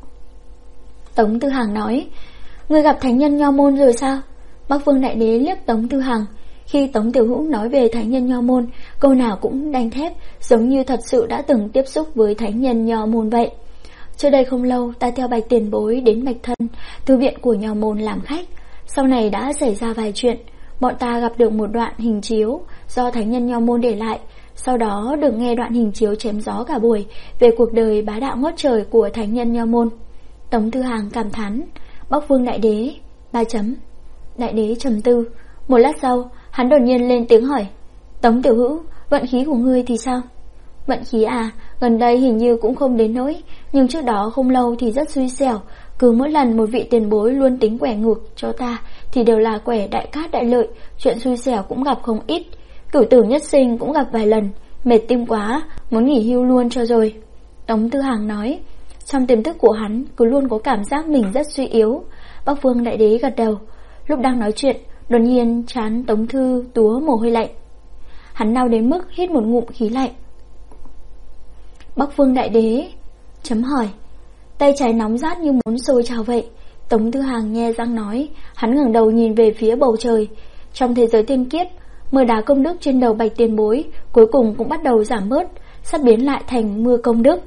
Tống Thư Hàng nói, ngươi gặp thánh nhân Nho Môn rồi sao? Bắc Phương Đại Đế liếc Tống Thư Hàng. Khi Tống Tiểu Hữu nói về thánh nhân Nho Môn, câu nào cũng đanh thép, giống như thật sự đã từng tiếp xúc với thánh nhân Nho Môn vậy. Trước đây không lâu, ta theo Bạch tiền bối đến Bạch Thân, thư viện của Nho Môn làm khách. Sau này đã xảy ra vài chuyện. Bọn ta gặp được một đoạn hình chiếu do thánh nhân Nho Môn để lại. Sau đó được nghe đoạn hình chiếu chém gió cả buổi về cuộc đời bá đạo ngút trời của thánh nhân Nho Môn. Tống Thư Hàng cảm thán. Bắc Phương Đại Đế 3 chấm. Đại Đế trầm tư. Một lát sau, hắn đột nhiên lên tiếng hỏi, Tống Tiểu Hữu, vận khí của ngươi thì sao? Vận khí à, gần đây hình như cũng không đến nỗi, nhưng trước đó không lâu thì rất xui xẻo. Cứ mỗi lần một vị tiền bối luôn tính quẻ ngược cho ta thì đều là quẻ đại cát đại lợi, chuyện xui xẻo cũng gặp không ít. Cửu tử nhất sinh cũng gặp vài lần, mệt tim quá, muốn nghỉ hưu luôn cho rồi. Tống Thư Hàng nói. Trong tiềm thức của hắn cứ luôn có cảm giác mình rất suy yếu. Bắc Phương Đại Đế gật đầu. Lúc đang nói chuyện, đột nhiên trán Tống Thư túa mồ hôi lạnh. Hắn đau đến mức hít một ngụm khí lạnh. Bắc Phương Đại Đế chấm hỏi. Tay trái nóng rát như muốn sôi trào vậy. Tống Thư Hàng nhe răng nói. Hắn ngẩng đầu nhìn về phía bầu trời. Trong thế giới tiên kiếp, mưa đá công đức trên đầu Bạch tiền bối cuối cùng cũng bắt đầu giảm bớt, sắp biến lại thành mưa công đức.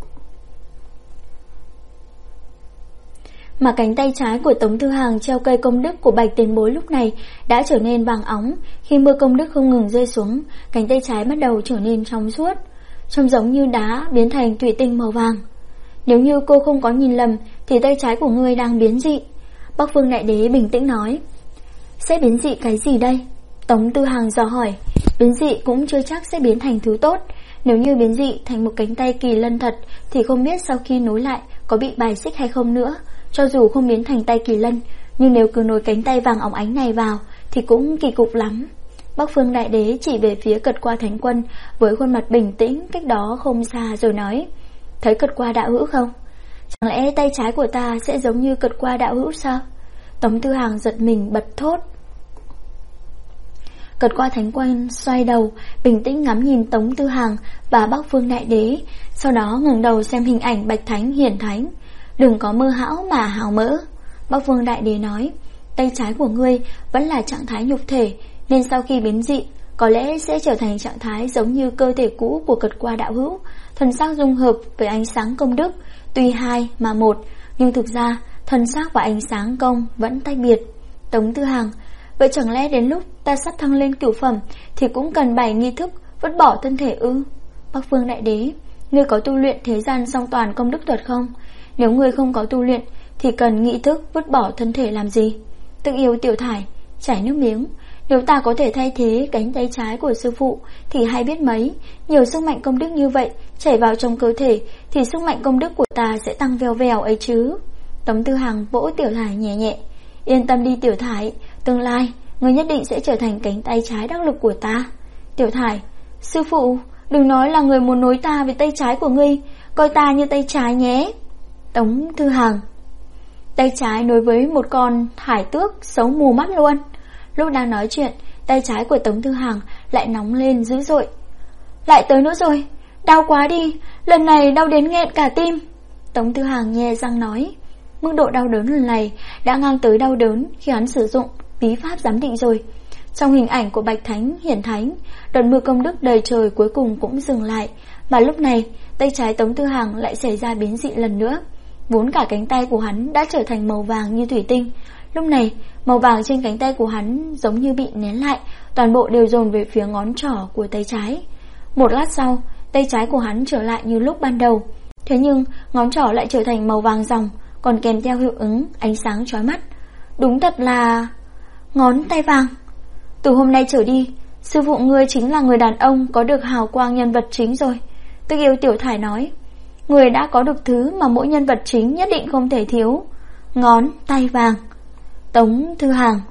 Mà cánh tay trái của Tống Thư Hàng treo cây công đức của Bạch tiền bối lúc này đã trở nên vàng óng. Khi mưa công đức không ngừng rơi xuống, cánh tay trái bắt đầu trở nên trong suốt, trông giống như đá biến thành thủy tinh màu vàng. Nếu như cô không có nhìn lầm thì tay trái của ngươi đang biến dị. Bắc Phương Đại Đế bình tĩnh nói. Sẽ biến dị cái gì đây? Tống Thư Hàng dò hỏi. Biến dị cũng chưa chắc sẽ biến thành thứ tốt. Nếu như biến dị thành một cánh tay kỳ lân thật thì không biết sau khi nối lại có bị bài xích hay không nữa. Cho dù không biến thành tay kỳ lân, nhưng nếu cứ nối cánh tay vàng óng ánh này vào thì cũng kỳ cục lắm. Bắc Phương Đại Đế chỉ về phía Cật Qua Thánh Quân với khuôn mặt bình tĩnh cách đó không xa rồi nói. Thấy Cật Qua đạo hữu không? Chẳng lẽ tay trái của ta sẽ giống như Cật Qua đạo hữu sao? Tống Thư Hàng giật mình bật thốt. Cật Qua Thánh Quân xoay đầu, bình tĩnh ngắm nhìn Tống Thư Hàng và Bắc Phương Đại Đế, sau đó ngẩng đầu xem hình ảnh Bạch Thánh hiển thánh. Đừng có mơ hão mà hào mỡ. Bắc Phương Đại Đế nói. Tay trái của ngươi vẫn là trạng thái nhục thể, nên sau khi biến dị có lẽ sẽ trở thành trạng thái giống như cơ thể cũ của Cật Qua đạo hữu, thân xác dung hợp với ánh sáng công đức. Tuy hai mà một, nhưng thực ra thân xác và ánh sáng công vẫn tách biệt. Tống Thư Hàng, Vậy chẳng lẽ đến lúc ta sắp thăng lên cửu phẩm thì cũng cần 7 nghi thức vứt bỏ thân thể ư? Bắc Vương Đại Đế, ngươi có tu luyện thế gian song toàn công đức thuật không? Nếu ngươi không có tu luyện thì cần nghi thức vứt bỏ thân thể làm gì? Tự yêu Tiểu Thải chảy nước miếng. Nếu ta có thể thay thế cánh tay trái của sư phụ thì hay biết mấy. Nhiều sức mạnh công đức như vậy chảy vào trong cơ thể thì sức mạnh công đức của ta sẽ tăng vèo vèo ấy chứ. Tống Tư Hằng vỗ Tiểu Thải nhẹ nhẹ. Yên tâm đi Tiểu Thải, tương lai ngươi nhất định sẽ trở thành cánh tay trái đắc lực của ta. Tiểu Thải, sư phụ, đừng nói là người muốn nối ta với tay trái của ngươi, coi ta như tay trái nhé. Tống Tư Hằng, tay trái nối với một con hải tước xấu mù mắt luôn. Lúc đang nói chuyện, tay trái của Tống Tư Hằng lại nóng lên dữ dội. Lại tới nữa rồi, đau quá đi, lần này đau đến nghẹn cả tim. Tống Tư Hằng nhe răng nói. Mức độ đau đớn lần này đã ngang tới đau đớn khi hắn sử dụng bí pháp giám định rồi. Trong hình ảnh của Bạch Thánh Hiển Thánh, đợt mưa công đức đầy trời cuối cùng cũng dừng lại. Mà lúc này, tay trái Tống Tư Hằng lại xảy ra biến dị lần nữa. Vốn cả cánh tay của hắn đã trở thành màu vàng như thủy tinh. Lúc này, màu vàng trên cánh tay của hắn giống như bị nén lại, toàn bộ đều dồn về phía ngón trỏ của tay trái. Một lát sau, tay trái của hắn trở lại như lúc ban đầu. Thế nhưng, ngón trỏ lại trở thành màu vàng ròng, còn kèm theo hiệu ứng ánh sáng chói mắt. Đúng thật là ngón tay vàng. Từ hôm nay trở đi, sư phụ ngươi chính là người đàn ông có được hào quang nhân vật chính rồi. Tức yêu Tiểu Thải nói. Người đã có được thứ mà mỗi nhân vật chính nhất định không thể thiếu, ngón tay vàng. Tống Thư Hàng,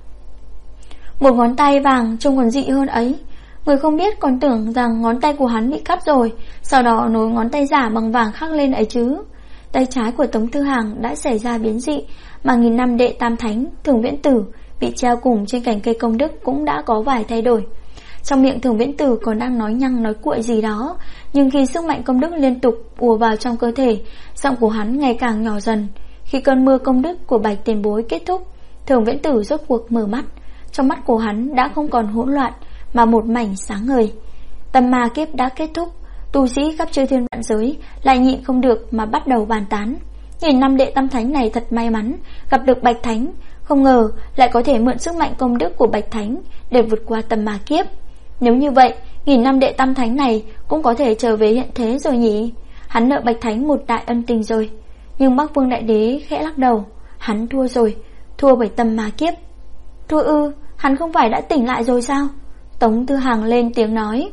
một ngón tay vàng trông còn dị hơn ấy. Người không biết còn tưởng rằng ngón tay của hắn bị cắt rồi, sau đó nối ngón tay giả bằng vàng khắc lên ấy chứ. Tay trái của Tống Thư Hàng đã xảy ra biến dị, mà nghìn năm đệ tam thánh Thường Viễn Tử bị treo cùng trên cành cây công đức cũng đã có vài thay đổi. Trong miệng Thường Viễn Tử còn đang nói nhăng nói cuội gì đó, nhưng khi sức mạnh công đức liên tục ùa vào trong cơ thể, giọng của hắn ngày càng nhỏ dần. Khi cơn mưa công đức của Bạch Tiền Bối kết thúc, Thường Viễn Tử rốt cuộc mở mắt. Trong mắt của hắn đã không còn hỗn loạn, mà một mảnh sáng ngời. Tâm ma kiếp đã kết thúc, tu sĩ khắp chư thiên vạn giới lại nhịn không được mà bắt đầu bàn tán. Nghìn năm đệ tam thánh này thật may mắn gặp được Bạch Thánh, không ngờ lại có thể mượn sức mạnh công đức của Bạch Thánh để vượt qua tâm ma kiếp. Nếu như vậy, nghìn năm đệ tam thánh này cũng có thể trở về hiện thế rồi nhỉ. Hắn nợ Bạch Thánh một đại ân tình rồi. Nhưng Bắc Vương Đại Đế khẽ lắc đầu. Hắn thua rồi, thua bởi tâm ma kiếp. Thua ư? Hắn không phải đã tỉnh lại rồi sao? Tống Tư Hằng lên tiếng nói.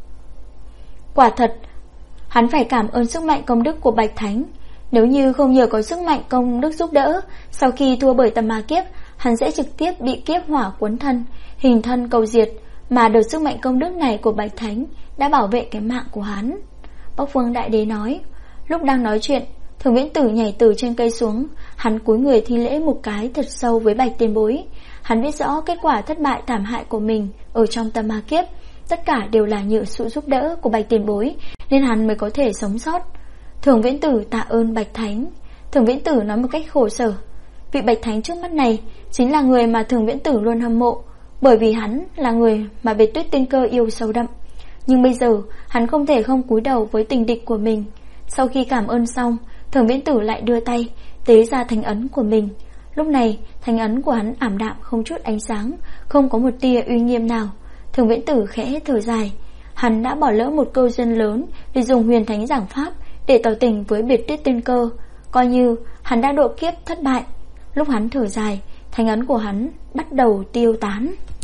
Quả thật, hắn phải cảm ơn sức mạnh công đức của Bạch Thánh. Nếu như không nhờ có sức mạnh công đức giúp đỡ, sau khi thua bởi tâm ma kiếp, hắn sẽ trực tiếp bị kiếp hỏa cuốn thân, hình thân cầu diệt. Mà được sức mạnh công đức này của Bạch Thánh đã bảo vệ cái mạng của hắn. Bắc Vương Đại Đế nói. Lúc đang nói chuyện, Thường Viễn Tử nhảy từ trên cây xuống. Hắn cúi người thi lễ một cái thật sâu với Bạch Tiền Bối. Hắn biết rõ kết quả thất bại thảm hại của mình ở trong tâm ma kiếp, tất cả đều là nhờ sự giúp đỡ của Bạch Tiền Bối, nên hắn mới có thể sống sót. Thường Viễn Tử tạ ơn Bạch Thánh. Thường Viễn Tử nói một cách khổ sở. Vị Bạch Thánh trước mắt này chính là người mà Thường Viễn Tử luôn hâm mộ, bởi vì hắn là người mà Bạch Tuyết Tiên Cơ yêu sâu đậm. Nhưng bây giờ hắn không thể không cúi đầu với tình địch của mình. Sau khi cảm ơn xong, Thường Viễn Tử lại đưa tay tế ra thánh ấn của mình. Lúc này thánh ấn của hắn ảm đạm không chút ánh sáng, không có một tia uy nghiêm nào. Thường Viễn Tử khẽ thở dài. Hắn đã bỏ lỡ một câu duyên lớn vì dùng huyền thánh giảng pháp để tỏ tình với Biệt Tuyết Tiên Cơ, coi như hắn đã độ kiếp thất bại. Lúc hắn thở dài, thánh ấn của hắn bắt đầu tiêu tán.